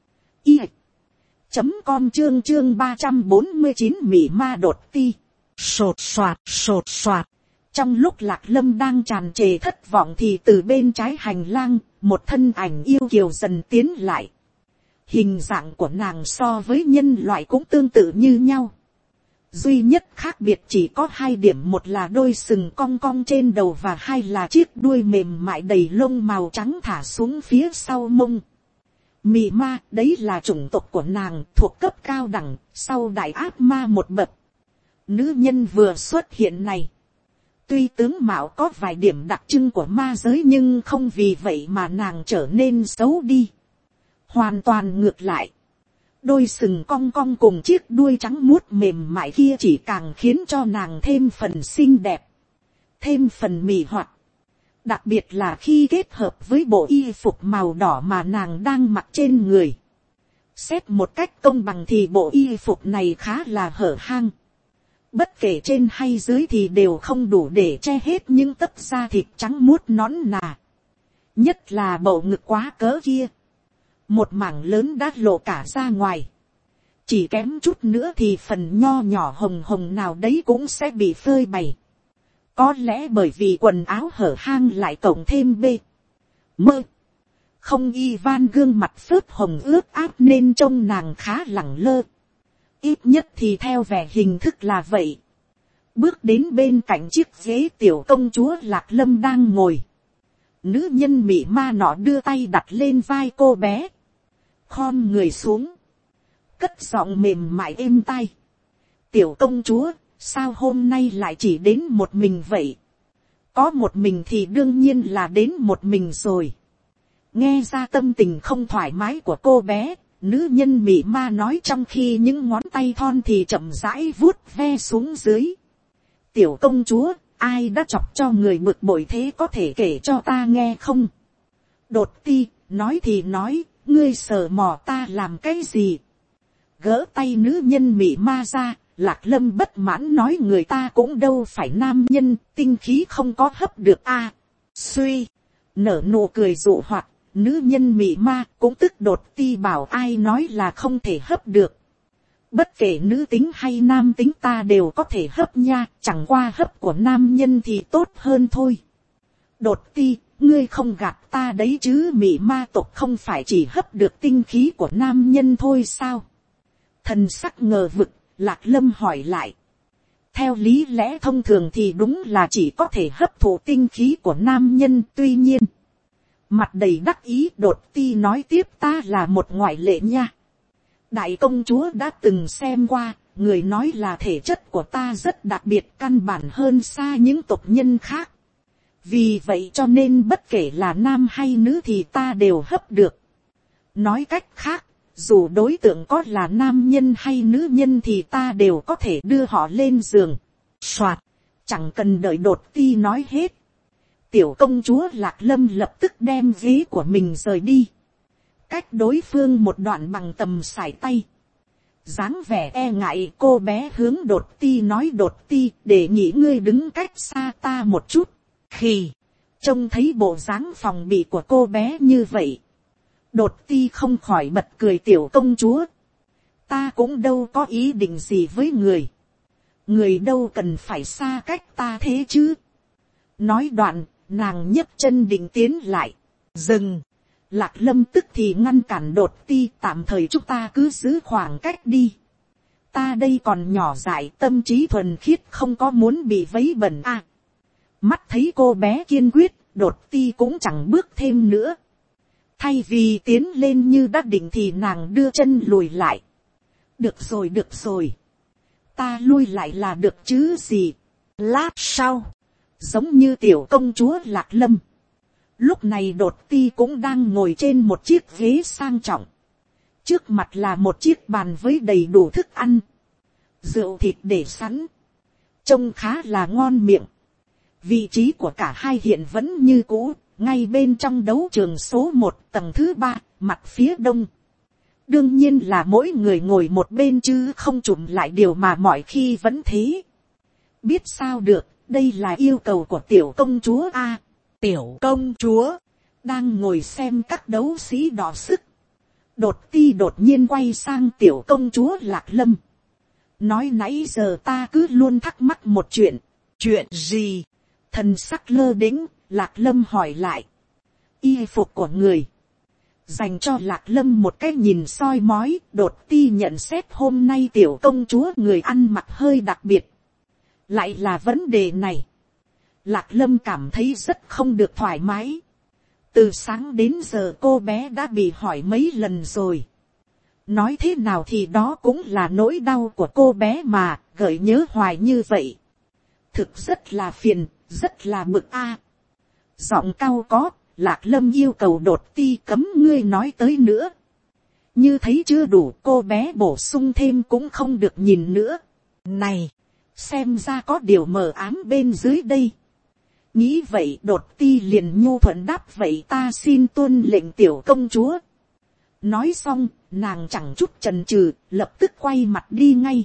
I. Chấm com chương chương ba trăm bốn mươi chín mị ma đột ti. Sột soạt sột soạt. Trong lúc Lạc Lâm đang tràn trề thất vọng thì từ bên trái hành lang, một thân ảnh yêu kiều dần tiến lại. Hình dạng của nàng so với nhân loại cũng tương tự như nhau. Duy nhất khác biệt chỉ có hai điểm, một là đôi sừng cong cong trên đầu và hai là chiếc đuôi mềm mại đầy lông màu trắng thả xuống phía sau mông. Mị ma, đấy là chủng tộc của nàng, thuộc cấp cao đẳng, sau đại ác ma một bậc. Nữ nhân vừa xuất hiện này, tuy tướng mạo có vài điểm đặc trưng của ma giới nhưng không vì vậy mà nàng trở nên xấu đi. Hoàn toàn ngược lại. Đôi sừng cong cong cùng chiếc đuôi trắng muốt mềm mại kia chỉ càng khiến cho nàng thêm phần xinh đẹp, thêm phần mị hoạt. Đặc biệt là khi kết hợp với bộ y phục màu đỏ mà nàng đang mặc trên người. Xét một cách công bằng thì bộ y phục này khá là hở hang. Bất kể trên hay dưới thì đều không đủ để che hết những tấc da thịt trắng muốt nõn nà. Nhất là bầu ngực quá cỡ kia. Một mảng lớn đã lộ cả ra ngoài. Chỉ kém chút nữa thì phần nho nhỏ hồng hồng nào đấy cũng sẽ bị phơi bày. Có lẽ bởi vì quần áo hở hang lại cộng thêm bê. Mơ. Không y van gương mặt phớt hồng ướt át nên trông nàng khá lẳng lơ. Ít nhất thì theo vẻ hình thức là vậy. Bước đến bên cạnh chiếc ghế tiểu công chúa Lạc Lâm đang ngồi. Nữ nhân mị ma nọ đưa tay đặt lên vai cô bé. Khom người xuống. Cất giọng mềm mại êm tai. Tiểu công chúa, sao hôm nay lại chỉ đến một mình vậy? Có một mình thì đương nhiên là đến một mình rồi. Nghe ra tâm tình không thoải mái của cô bé, nữ nhân mị ma nói trong khi những ngón tay thon thì chậm rãi vuốt ve xuống dưới. Tiểu công chúa, ai đã chọc cho người bực bội thế, có thể kể cho ta nghe không? Đột ti, nói thì nói, ngươi sờ mò ta làm cái gì? Gỡ tay nữ nhân mị ma ra, Lạc Lâm bất mãn nói người ta cũng đâu phải nam nhân, tinh khí không có hấp được a. À, suy, nở nụ cười dụ hoặc, nữ nhân mị ma cũng tức đột ti bảo ai nói là không thể hấp được. Bất kể nữ tính hay nam tính ta đều có thể hấp nha, chẳng qua hấp của nam nhân thì tốt hơn thôi. Đột ti, ngươi không gạt ta đấy chứ, mị ma tộc không phải chỉ hấp được tinh khí của nam nhân thôi sao? Thần sắc ngờ vực, Lạc Lâm hỏi lại. Theo lý lẽ thông thường thì đúng là chỉ có thể hấp thụ tinh khí của nam nhân, tuy nhiên. Mặt đầy đắc ý đột ti nói tiếp, ta là một ngoại lệ nha. Đại công chúa đã từng xem qua, người nói là thể chất của ta rất đặc biệt, căn bản hơn xa những tộc nhân khác. Vì vậy cho nên bất kể là nam hay nữ thì ta đều hấp được. Nói cách khác, dù đối tượng có là nam nhân hay nữ nhân thì ta đều có thể đưa họ lên giường. Soạt, chẳng cần đợi đột ti nói hết. Tiểu công chúa Lạc Lâm lập tức đem ghế của mình rời đi. cách đối phương một đoạn bằng tầm sải tay, dáng vẻ e ngại cô bé hướng Đột Ti nói, Đột Ti để nghĩ ngươi đứng cách xa ta một chút. Khì, trông thấy bộ dáng phòng bị của cô bé như vậy, Đột Ti không khỏi bật cười, tiểu công chúa, ta cũng đâu có ý định gì với người, người đâu cần phải xa cách ta thế chứ. Nói đoạn, nàng nhấc chân định tiến lại, dừng. Lạc Lâm tức thì ngăn cản Đột Ti, tạm thời chúng ta cứ giữ khoảng cách đi, ta đây còn nhỏ dại, tâm trí thuần khiết, không có muốn bị vấy bẩn à. Mắt thấy cô bé kiên quyết, Đột Ti cũng chẳng bước thêm nữa, thay vì tiến lên như đã định thì nàng đưa chân lùi lại. Được rồi được rồi, ta lui lại là được chứ gì. Lát sau, giống như tiểu công chúa Lạc Lâm, lúc này Đột Ti cũng đang ngồi trên một chiếc ghế sang trọng, trước mặt là một chiếc bàn với đầy đủ thức ăn, rượu thịt để sẵn, trông khá là ngon miệng. Vị trí của cả hai hiện vẫn như cũ, ngay bên trong đấu trường số một tầng thứ ba, mặt phía đông. Đương nhiên là mỗi người ngồi một bên chứ không trùm lại điều mà mọi khi vẫn thế. Biết sao được, đây là yêu cầu của tiểu công chúa a. À, tiểu công chúa đang ngồi xem các đấu sĩ đọ sức. Đột Ti đột nhiên quay sang tiểu công chúa Lạc Lâm, nói nãy giờ ta cứ luôn thắc mắc một chuyện. Chuyện gì? Thần sắc lơ đĩnh, Lạc Lâm hỏi lại. Y phục của người. Dành cho Lạc Lâm một cái nhìn soi mói, Đột Ti nhận xét hôm nay tiểu công chúa người ăn mặc hơi đặc biệt. Lại là vấn đề này. Lạc Lâm cảm thấy rất không được thoải mái. Từ sáng đến giờ cô bé đã bị hỏi mấy lần rồi. Nói thế nào thì đó cũng là nỗi đau của cô bé mà, gợi nhớ hoài như vậy. Thực rất là phiền, rất là bực a. À. Giọng cao có, Lạc Lâm yêu cầu Đột Ti cấm ngươi nói tới nữa. Như thấy chưa đủ, cô bé bổ sung thêm cũng không được nhìn nữa. Này, xem ra có điều mờ ám bên dưới đây. Nghĩ vậy Đột Ti liền nhu thuận đáp, vậy ta xin tuân lệnh tiểu công chúa. Nói xong, nàng chẳng chút chần chừ, lập tức quay mặt đi ngay.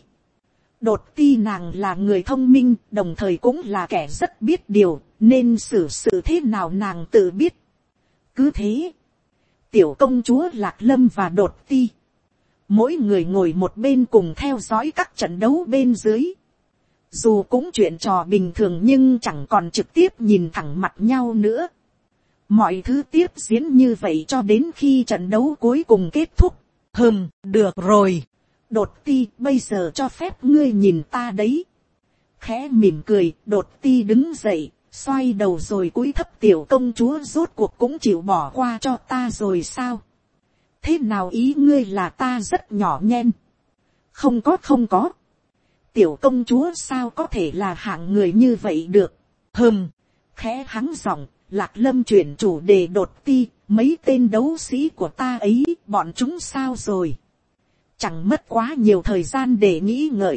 Đột Ti nàng là người thông minh, đồng thời cũng là kẻ rất biết điều, nên xử sự thế nào nàng tự biết. Cứ thế, tiểu công chúa Lạc Lâm và Đột Ti, mỗi người ngồi một bên cùng theo dõi các trận đấu bên dưới. Dù cũng chuyện trò bình thường nhưng chẳng còn trực tiếp nhìn thẳng mặt nhau nữa. Mọi thứ tiếp diễn như vậy cho đến khi trận đấu cuối cùng kết thúc. Hừm, được rồi. Đột Ti, bây giờ cho phép ngươi nhìn ta đấy. Khẽ mỉm cười, Đột Ti đứng dậy, xoay đầu rồi cúi thấp, tiểu công chúa rốt cuộc cũng chịu bỏ qua cho ta rồi sao? Thế nào ý ngươi là ta rất nhỏ nhen? Không có không có. Tiểu công chúa sao có thể là hạng người như vậy được? Hừm, khẽ hắng giọng, Lạc Lâm chuyển chủ đề. Đột Ti, mấy tên đấu sĩ của ta ấy, bọn chúng sao rồi? Chẳng mất quá nhiều thời gian để nghĩ ngợi.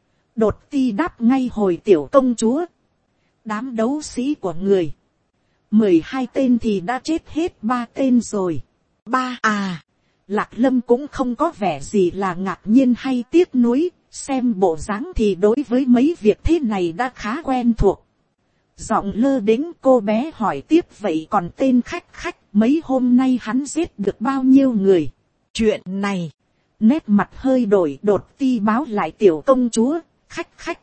Đột Ti đáp ngay hồi, tiểu công chúa. Đám đấu sĩ của người, mười hai tên thì đã chết hết ba tên rồi. Ba à, Lạc Lâm cũng không có vẻ gì là ngạc nhiên hay tiếc nuối, xem bộ dáng thì đối với mấy việc thế này đã khá quen thuộc. Giọng lơ đễnh cô bé hỏi tiếp, vậy còn tên khách khách, mấy hôm nay hắn giết được bao nhiêu người? Chuyện này, nét mặt hơi đổi, Đột Ti báo lại, tiểu công chúa, khách khách.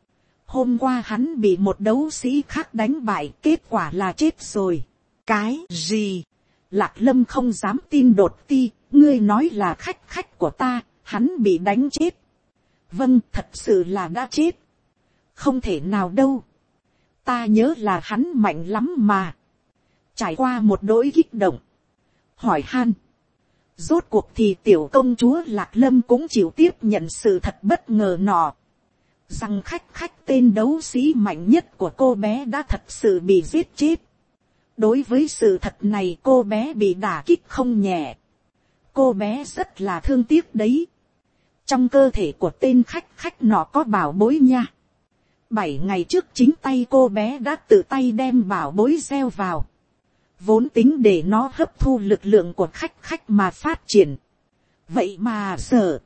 Hôm qua hắn bị một đấu sĩ khác đánh bại, kết quả là chết rồi. Cái gì? Lạc Lâm không dám tin. Đột Ti, ngươi nói là khách khách của ta, hắn bị đánh chết. Vâng, thật sự là đã chết. Không thể nào đâu. Ta nhớ là hắn mạnh lắm mà. Trải qua một nỗi kích động, hỏi han, rốt cuộc thì tiểu công chúa Lạc Lâm cũng chịu tiếp nhận sự thật bất ngờ nọ. Rằng khách khách tên đấu sĩ mạnh nhất của cô bé đã thật sự bị giết chết. Đối với sự thật này cô bé bị đả kích không nhẹ. Cô bé rất là thương tiếc đấy. Trong cơ thể của tên khách khách nọ có bảo bối nha. Bảy ngày trước chính tay cô bé đã tự tay đem bảo bối gieo vào. vốn tính để nó hấp thu lực lượng của khách khách mà phát triển. Vậy mà giờ,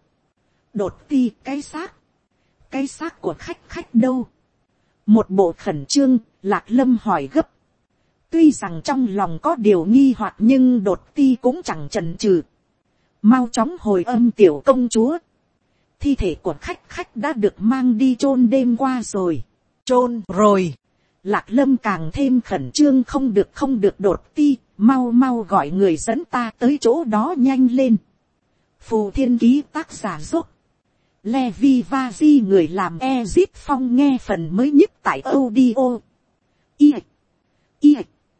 đột ti cái xác, cái xác của khách khách đâu? Một bộ khẩn trương, Lạc Lâm hỏi gấp. Tuy rằng trong lòng có điều nghi hoặc nhưng đột ti cũng chẳng chần chừ. Mau chóng hồi âm tiểu công chúa. Thi thể của khách khách đã được mang đi chôn đêm qua rồi. Chôn rồi. Lạc Lâm càng thêm khẩn trương, không được không được đột ti, mau mau gọi người dẫn ta tới chỗ đó nhanh lên. Phù Thiên Ký tác giả dốc. Levi Vazi người làm Ezip Phong nghe phần mới nhất tại audio. I. I.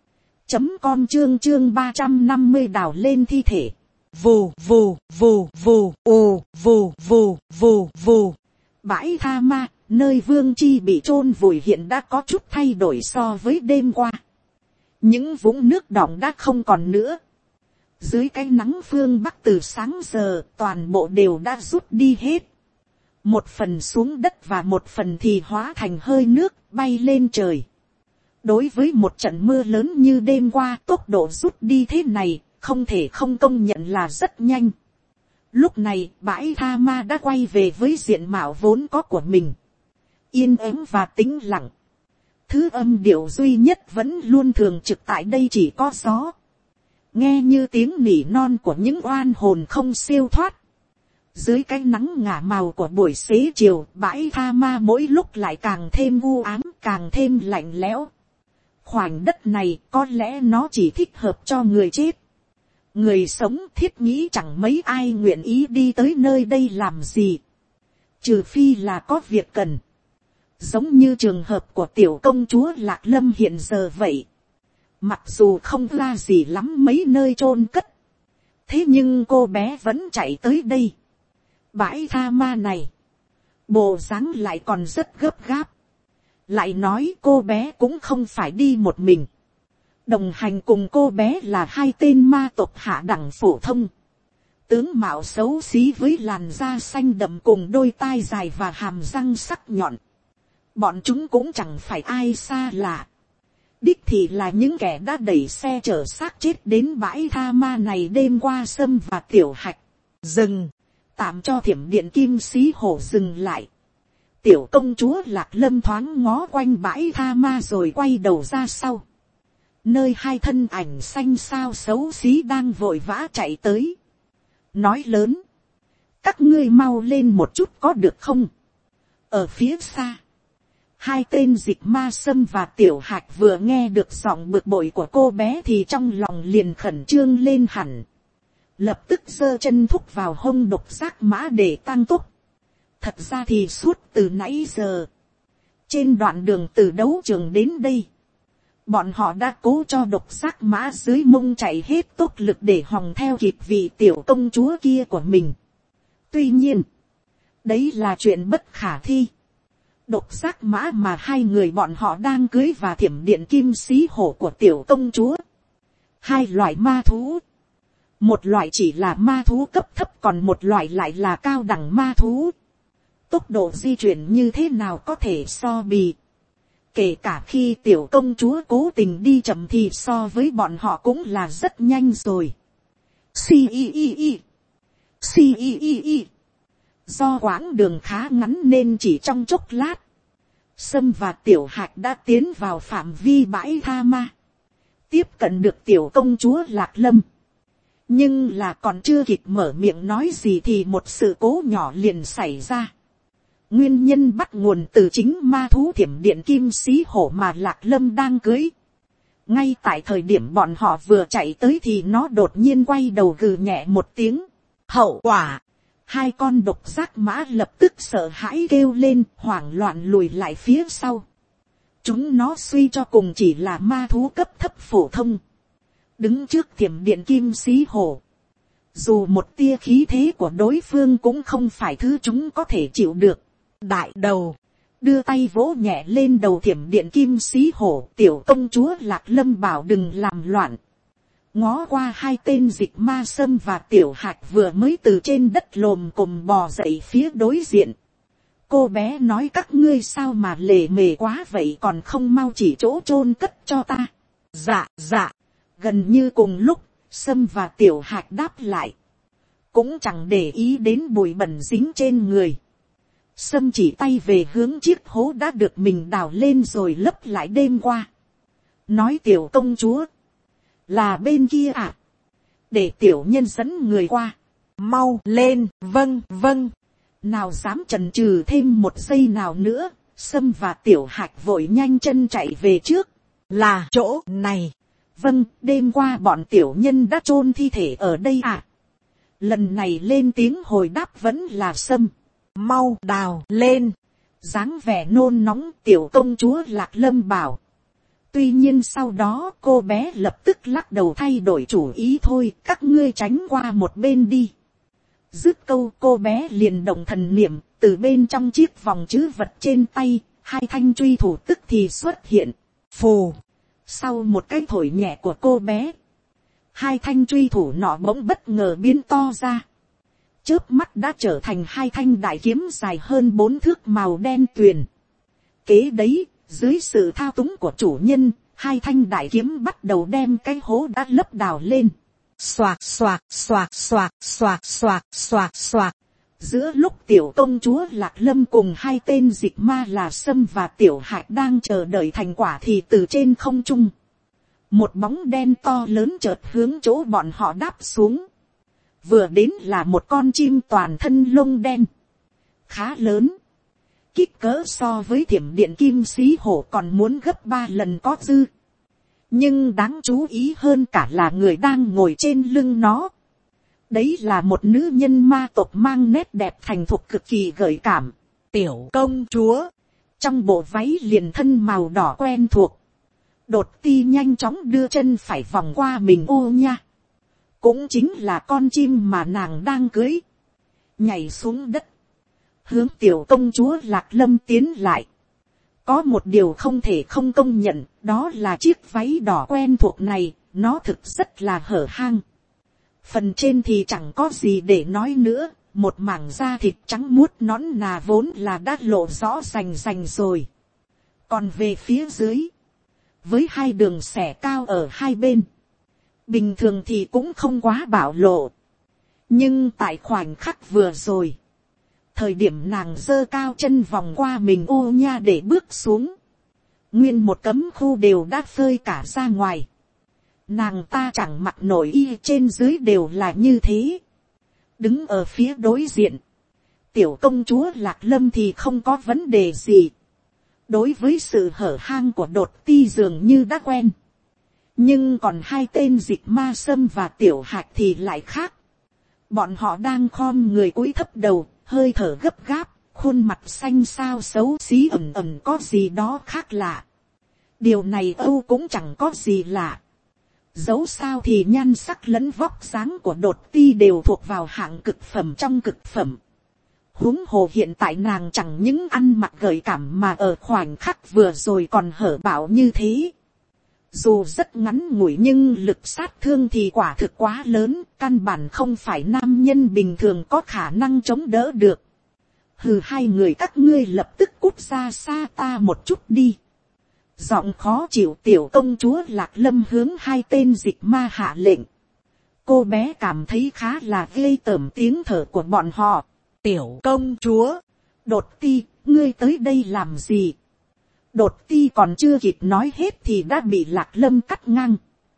Chấm con chương chương ba trăm năm mươi đào lên thi thể. Vù vù vù vù ù vù vù vù vù. Bãi Tha Ma, nơi Vương Chi bị chôn vùi hiện đã có chút thay đổi so với đêm qua. Những vũng nước đọng đã không còn nữa. Dưới cái nắng phương Bắc từ sáng giờ, toàn bộ đều đã rút đi hết. Một phần xuống đất và một phần thì hóa thành hơi nước, bay lên trời. Đối với một trận mưa lớn như đêm qua, tốc độ rút đi thế này, không thể không công nhận là rất nhanh. Lúc này, bãi Tha Ma đã quay về với diện mạo vốn có của mình. Yên ắng và tĩnh lặng. Thứ âm điệu duy nhất vẫn luôn thường trực tại đây chỉ có gió. Nghe như tiếng nỉ non của những oan hồn không siêu thoát. Dưới cái nắng ngả màu của buổi xế chiều, bãi Tha Ma mỗi lúc lại càng thêm u ám, càng thêm lạnh lẽo. Khoảnh đất này có lẽ nó chỉ thích hợp cho người chết. Người sống thiết nghĩ chẳng mấy ai nguyện ý đi tới nơi đây làm gì. Trừ phi là có việc cần. Giống như trường hợp của tiểu công chúa Lạc Lâm hiện giờ vậy. Mặc dù không ra gì lắm mấy nơi chôn cất. Thế nhưng cô bé vẫn chạy tới đây. Bãi Tha Ma này. Bộ dáng lại còn rất gấp gáp. Lại nói cô bé cũng không phải đi một mình. Đồng hành cùng cô bé là hai tên ma tộc hạ đẳng phổ thông. Tướng mạo xấu xí với làn da xanh đậm cùng đôi tai dài và hàm răng sắc nhọn. Bọn chúng cũng chẳng phải ai xa lạ. Đích thì là những kẻ đã đẩy xe chở xác chết đến bãi Tha Ma này đêm qua Sâm và Tiểu Hạch. Dừng, tạm cho thiểm điện kim xí hổ dừng lại. Tiểu công chúa Lạc Lâm thoáng ngó quanh bãi Tha Ma rồi quay đầu ra sau. Nơi hai thân ảnh xanh xao xấu xí đang vội vã chạy tới. Nói lớn. Các ngươi mau lên một chút có được không? Ở phía xa. Hai tên dịch ma Sâm và Tiểu Hạch vừa nghe được giọng bực bội của cô bé thì trong lòng liền khẩn trương lên hẳn. Lập tức giơ chân thúc vào hông độc giác mã để tăng tốc. Thật ra thì suốt từ nãy giờ. Trên đoạn đường từ đấu trường đến đây. Bọn họ đã cố cho độc giác mã dưới mông chạy hết tốc lực để hòng theo kịp vị tiểu công chúa kia của mình. Tuy nhiên. Đấy là chuyện bất khả thi. Độc giác mã mà hai người bọn họ đang cưới và thiểm điện kim xí hổ của tiểu công chúa. Hai loại ma thú. Một loại chỉ là ma thú cấp thấp còn một loại lại là cao đẳng ma thú. Tốc độ di chuyển như thế nào có thể so bì. Kể cả khi tiểu công chúa cố tình đi chậm thì so với bọn họ cũng là rất nhanh rồi. Xì y y y. Xì y y y. Do quãng đường khá ngắn nên chỉ trong chốc lát. Sâm và Tiểu Hạch đã tiến vào phạm vi bãi Tha Ma. Tiếp cận được tiểu công chúa Lạc Lâm. Nhưng là còn chưa kịp mở miệng nói gì thì một sự cố nhỏ liền xảy ra. Nguyên nhân bắt nguồn từ chính ma thú thiểm điện kim xí hổ mà Lạc Lâm đang cưới. Ngay tại thời điểm bọn họ vừa chạy tới thì nó đột nhiên quay đầu gừ nhẹ một tiếng. Hậu quả, hai con độc giác mã lập tức sợ hãi kêu lên, hoảng loạn lùi lại phía sau. Chúng nó suy cho cùng chỉ là ma thú cấp thấp phổ thông. Đứng trước thiểm điện kim xí hổ. Dù một tia khí thế của đối phương cũng không phải thứ chúng có thể chịu được. Đại đầu, đưa tay vỗ nhẹ lên đầu thiểm điện kim xí hổ. Tiểu công chúa Lạc Lâm bảo đừng làm loạn. Ngó qua hai tên dịch ma Sâm và Tiểu Hạch vừa mới từ trên đất lồm cồm bò dậy phía đối diện. Cô bé nói các ngươi sao mà lề mề quá vậy còn không mau chỉ chỗ chôn cất cho ta. Dạ dạ. Gần như cùng lúc, Sâm và Tiểu Hạc đáp lại. Cũng chẳng để ý đến bụi bẩn dính trên người. Sâm chỉ tay về hướng chiếc hố đã được mình đào lên rồi lấp lại đêm qua. Nói Tiểu công chúa. Là bên kia à? Để tiểu nhân dẫn người qua. Mau lên, vâng vâng. Nào dám chần chừ thêm một giây nào nữa. Sâm và Tiểu Hạc vội nhanh chân chạy về trước. Là chỗ này. Vâng, đêm qua bọn tiểu nhân đã chôn thi thể ở đây à? Lần này lên tiếng hồi đáp vẫn là Sâm. Mau đào lên. Dáng vẻ nôn nóng Tiểu công chúa Lạc Lâm bảo. Tuy nhiên sau đó cô bé lập tức lắc đầu thay đổi chủ ý thôi. Các ngươi tránh qua một bên đi. Dứt câu cô bé liền động thần niệm. Từ bên trong chiếc vòng trữ vật trên tay. Hai thanh truy thủ tức thì xuất hiện. Phù. Sau một cái thổi nhẹ của cô bé. Hai thanh truy thủ nọ bỗng bất ngờ biến to ra. Chớp mắt đã trở thành hai thanh đại kiếm dài hơn bốn thước màu đen tuyền. Kế đấy, dưới sự thao túng của chủ nhân, hai thanh đại kiếm bắt đầu đem cái hố đã lấp đào lên. Xoạc xoạc xoạc xoạc xoạc xoạc xoạc xoạc. Giữa lúc Tiểu công chúa Lạc Lâm cùng hai tên dịch ma là Sâm và Tiểu Hạc đang chờ đợi thành quả thì từ trên không trung. Một bóng đen to lớn chợt hướng chỗ bọn họ đáp xuống. Vừa đến là một con chim toàn thân lông đen. Khá lớn. Kích cỡ so với thiểm điện kim xí hổ còn muốn gấp ba lần có dư. Nhưng đáng chú ý hơn cả là người đang ngồi trên lưng nó. Đấy là một nữ nhân ma tộc mang nét đẹp thành thục cực kỳ gợi cảm. Tiểu công chúa. Trong bộ váy liền thân màu đỏ quen thuộc. Đột ti nhanh chóng đưa chân phải vòng qua mình ô nha. Cũng chính là con chim mà nàng đang cưới. Nhảy xuống đất. Hướng Tiểu công chúa Lạc Lâm tiến lại. Có một điều không thể không công nhận. Đó là chiếc váy đỏ quen thuộc này. Nó thực rất là hở hang. Phần trên thì chẳng có gì để nói nữa. Một mảng da thịt trắng muốt nõn nà vốn là đã lộ rõ rành rành rồi. Còn về phía dưới. Với hai đường xẻ cao ở hai bên. Bình thường thì cũng không quá bảo lộ. Nhưng tại khoảnh khắc vừa rồi. Thời điểm nàng giơ cao chân vòng qua mình ô nha để bước xuống. Nguyên một cấm khu đều đã phơi cả ra ngoài. Nàng ta chẳng mặc nổi y trên dưới đều là như thế. Đứng ở phía đối diện. Tiểu công chúa Lạc Lâm thì không có vấn đề gì. Đối với sự hở hang của Đột Ti dường như đã quen. Nhưng còn hai tên dịch ma Sâm và Tiểu Hạc thì lại khác. Bọn họ đang khom người cúi thấp đầu, hơi thở gấp gáp, khuôn mặt xanh xao xấu xí ẩn ẩn có gì đó khác lạ. Điều này Âu cũng chẳng có gì lạ. Dẫu sao thì nhan sắc lẫn vóc dáng của Đột Ti đều thuộc vào hạng cực phẩm trong cực phẩm. Huống hồ hiện tại nàng chẳng những ăn mặc gợi cảm mà ở khoảnh khắc vừa rồi còn hở bạo như thế. Dù rất ngắn ngủi nhưng lực sát thương thì quả thực quá lớn, căn bản không phải nam nhân bình thường có khả năng chống đỡ được. Hừ, hai người các ngươi lập tức cút ra xa ta một chút đi. Giọng khó chịu Tiểu công chúa Lạc Lâm hướng hai tên dịch ma hạ lệnh. Cô bé cảm thấy khá là ghê tởm tiếng thở của bọn họ. Tiểu công chúa, Đột Ti, ngươi tới đây làm gì? Đột Ti còn chưa kịp nói hết thì đã bị Lạc Lâm cắt ngang.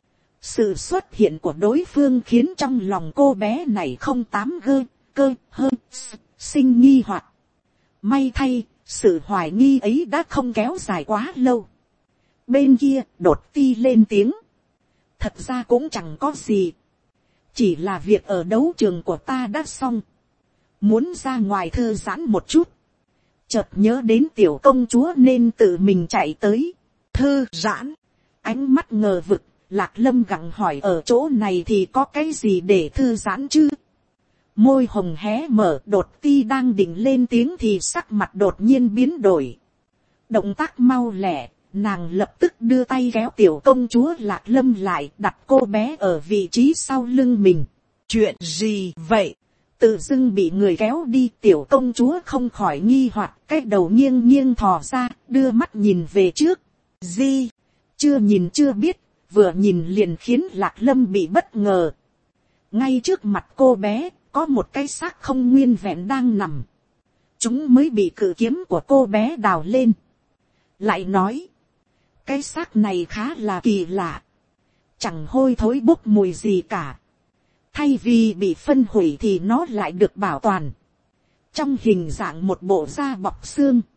Sự xuất hiện của đối phương khiến trong lòng cô bé này không tám gơ, cơ, hơn, sinh nghi hoặc. May thay, sự hoài nghi ấy đã không kéo dài quá lâu. Bên kia, Đột Ti lên tiếng. Thật ra cũng chẳng có gì. Chỉ là việc ở đấu trường của ta đã xong. Muốn ra ngoài thư giãn một chút. Chợt nhớ đến tiểu công chúa nên tự mình chạy tới. Thư giãn. Ánh mắt ngờ vực, Lạc Lâm gặng hỏi ở chỗ này thì có cái gì để thư giãn chứ? Môi hồng hé mở, Đột Ti đang định lên tiếng thì sắc mặt đột nhiên biến đổi. Động tác mau lẹ, nàng lập tức đưa tay kéo tiểu công chúa Lạc Lâm lại, đặt cô bé ở vị trí sau lưng mình. Chuyện gì vậy? Tự dưng bị người kéo đi, tiểu công chúa không khỏi nghi hoặc, cái đầu nghiêng nghiêng thò ra, đưa mắt nhìn về trước. Gì? Chưa nhìn chưa biết, vừa nhìn liền khiến Lạc Lâm bị bất ngờ. Ngay trước mặt cô bé, có một cái xác không nguyên vẹn đang nằm. Chúng mới bị cự kiếm của cô bé đào lên. Lại nói, cái xác này khá là kỳ lạ. Chẳng hôi thối bốc mùi gì cả. Thay vì bị phân hủy thì nó lại được bảo toàn. Trong hình dạng một bộ da bọc xương.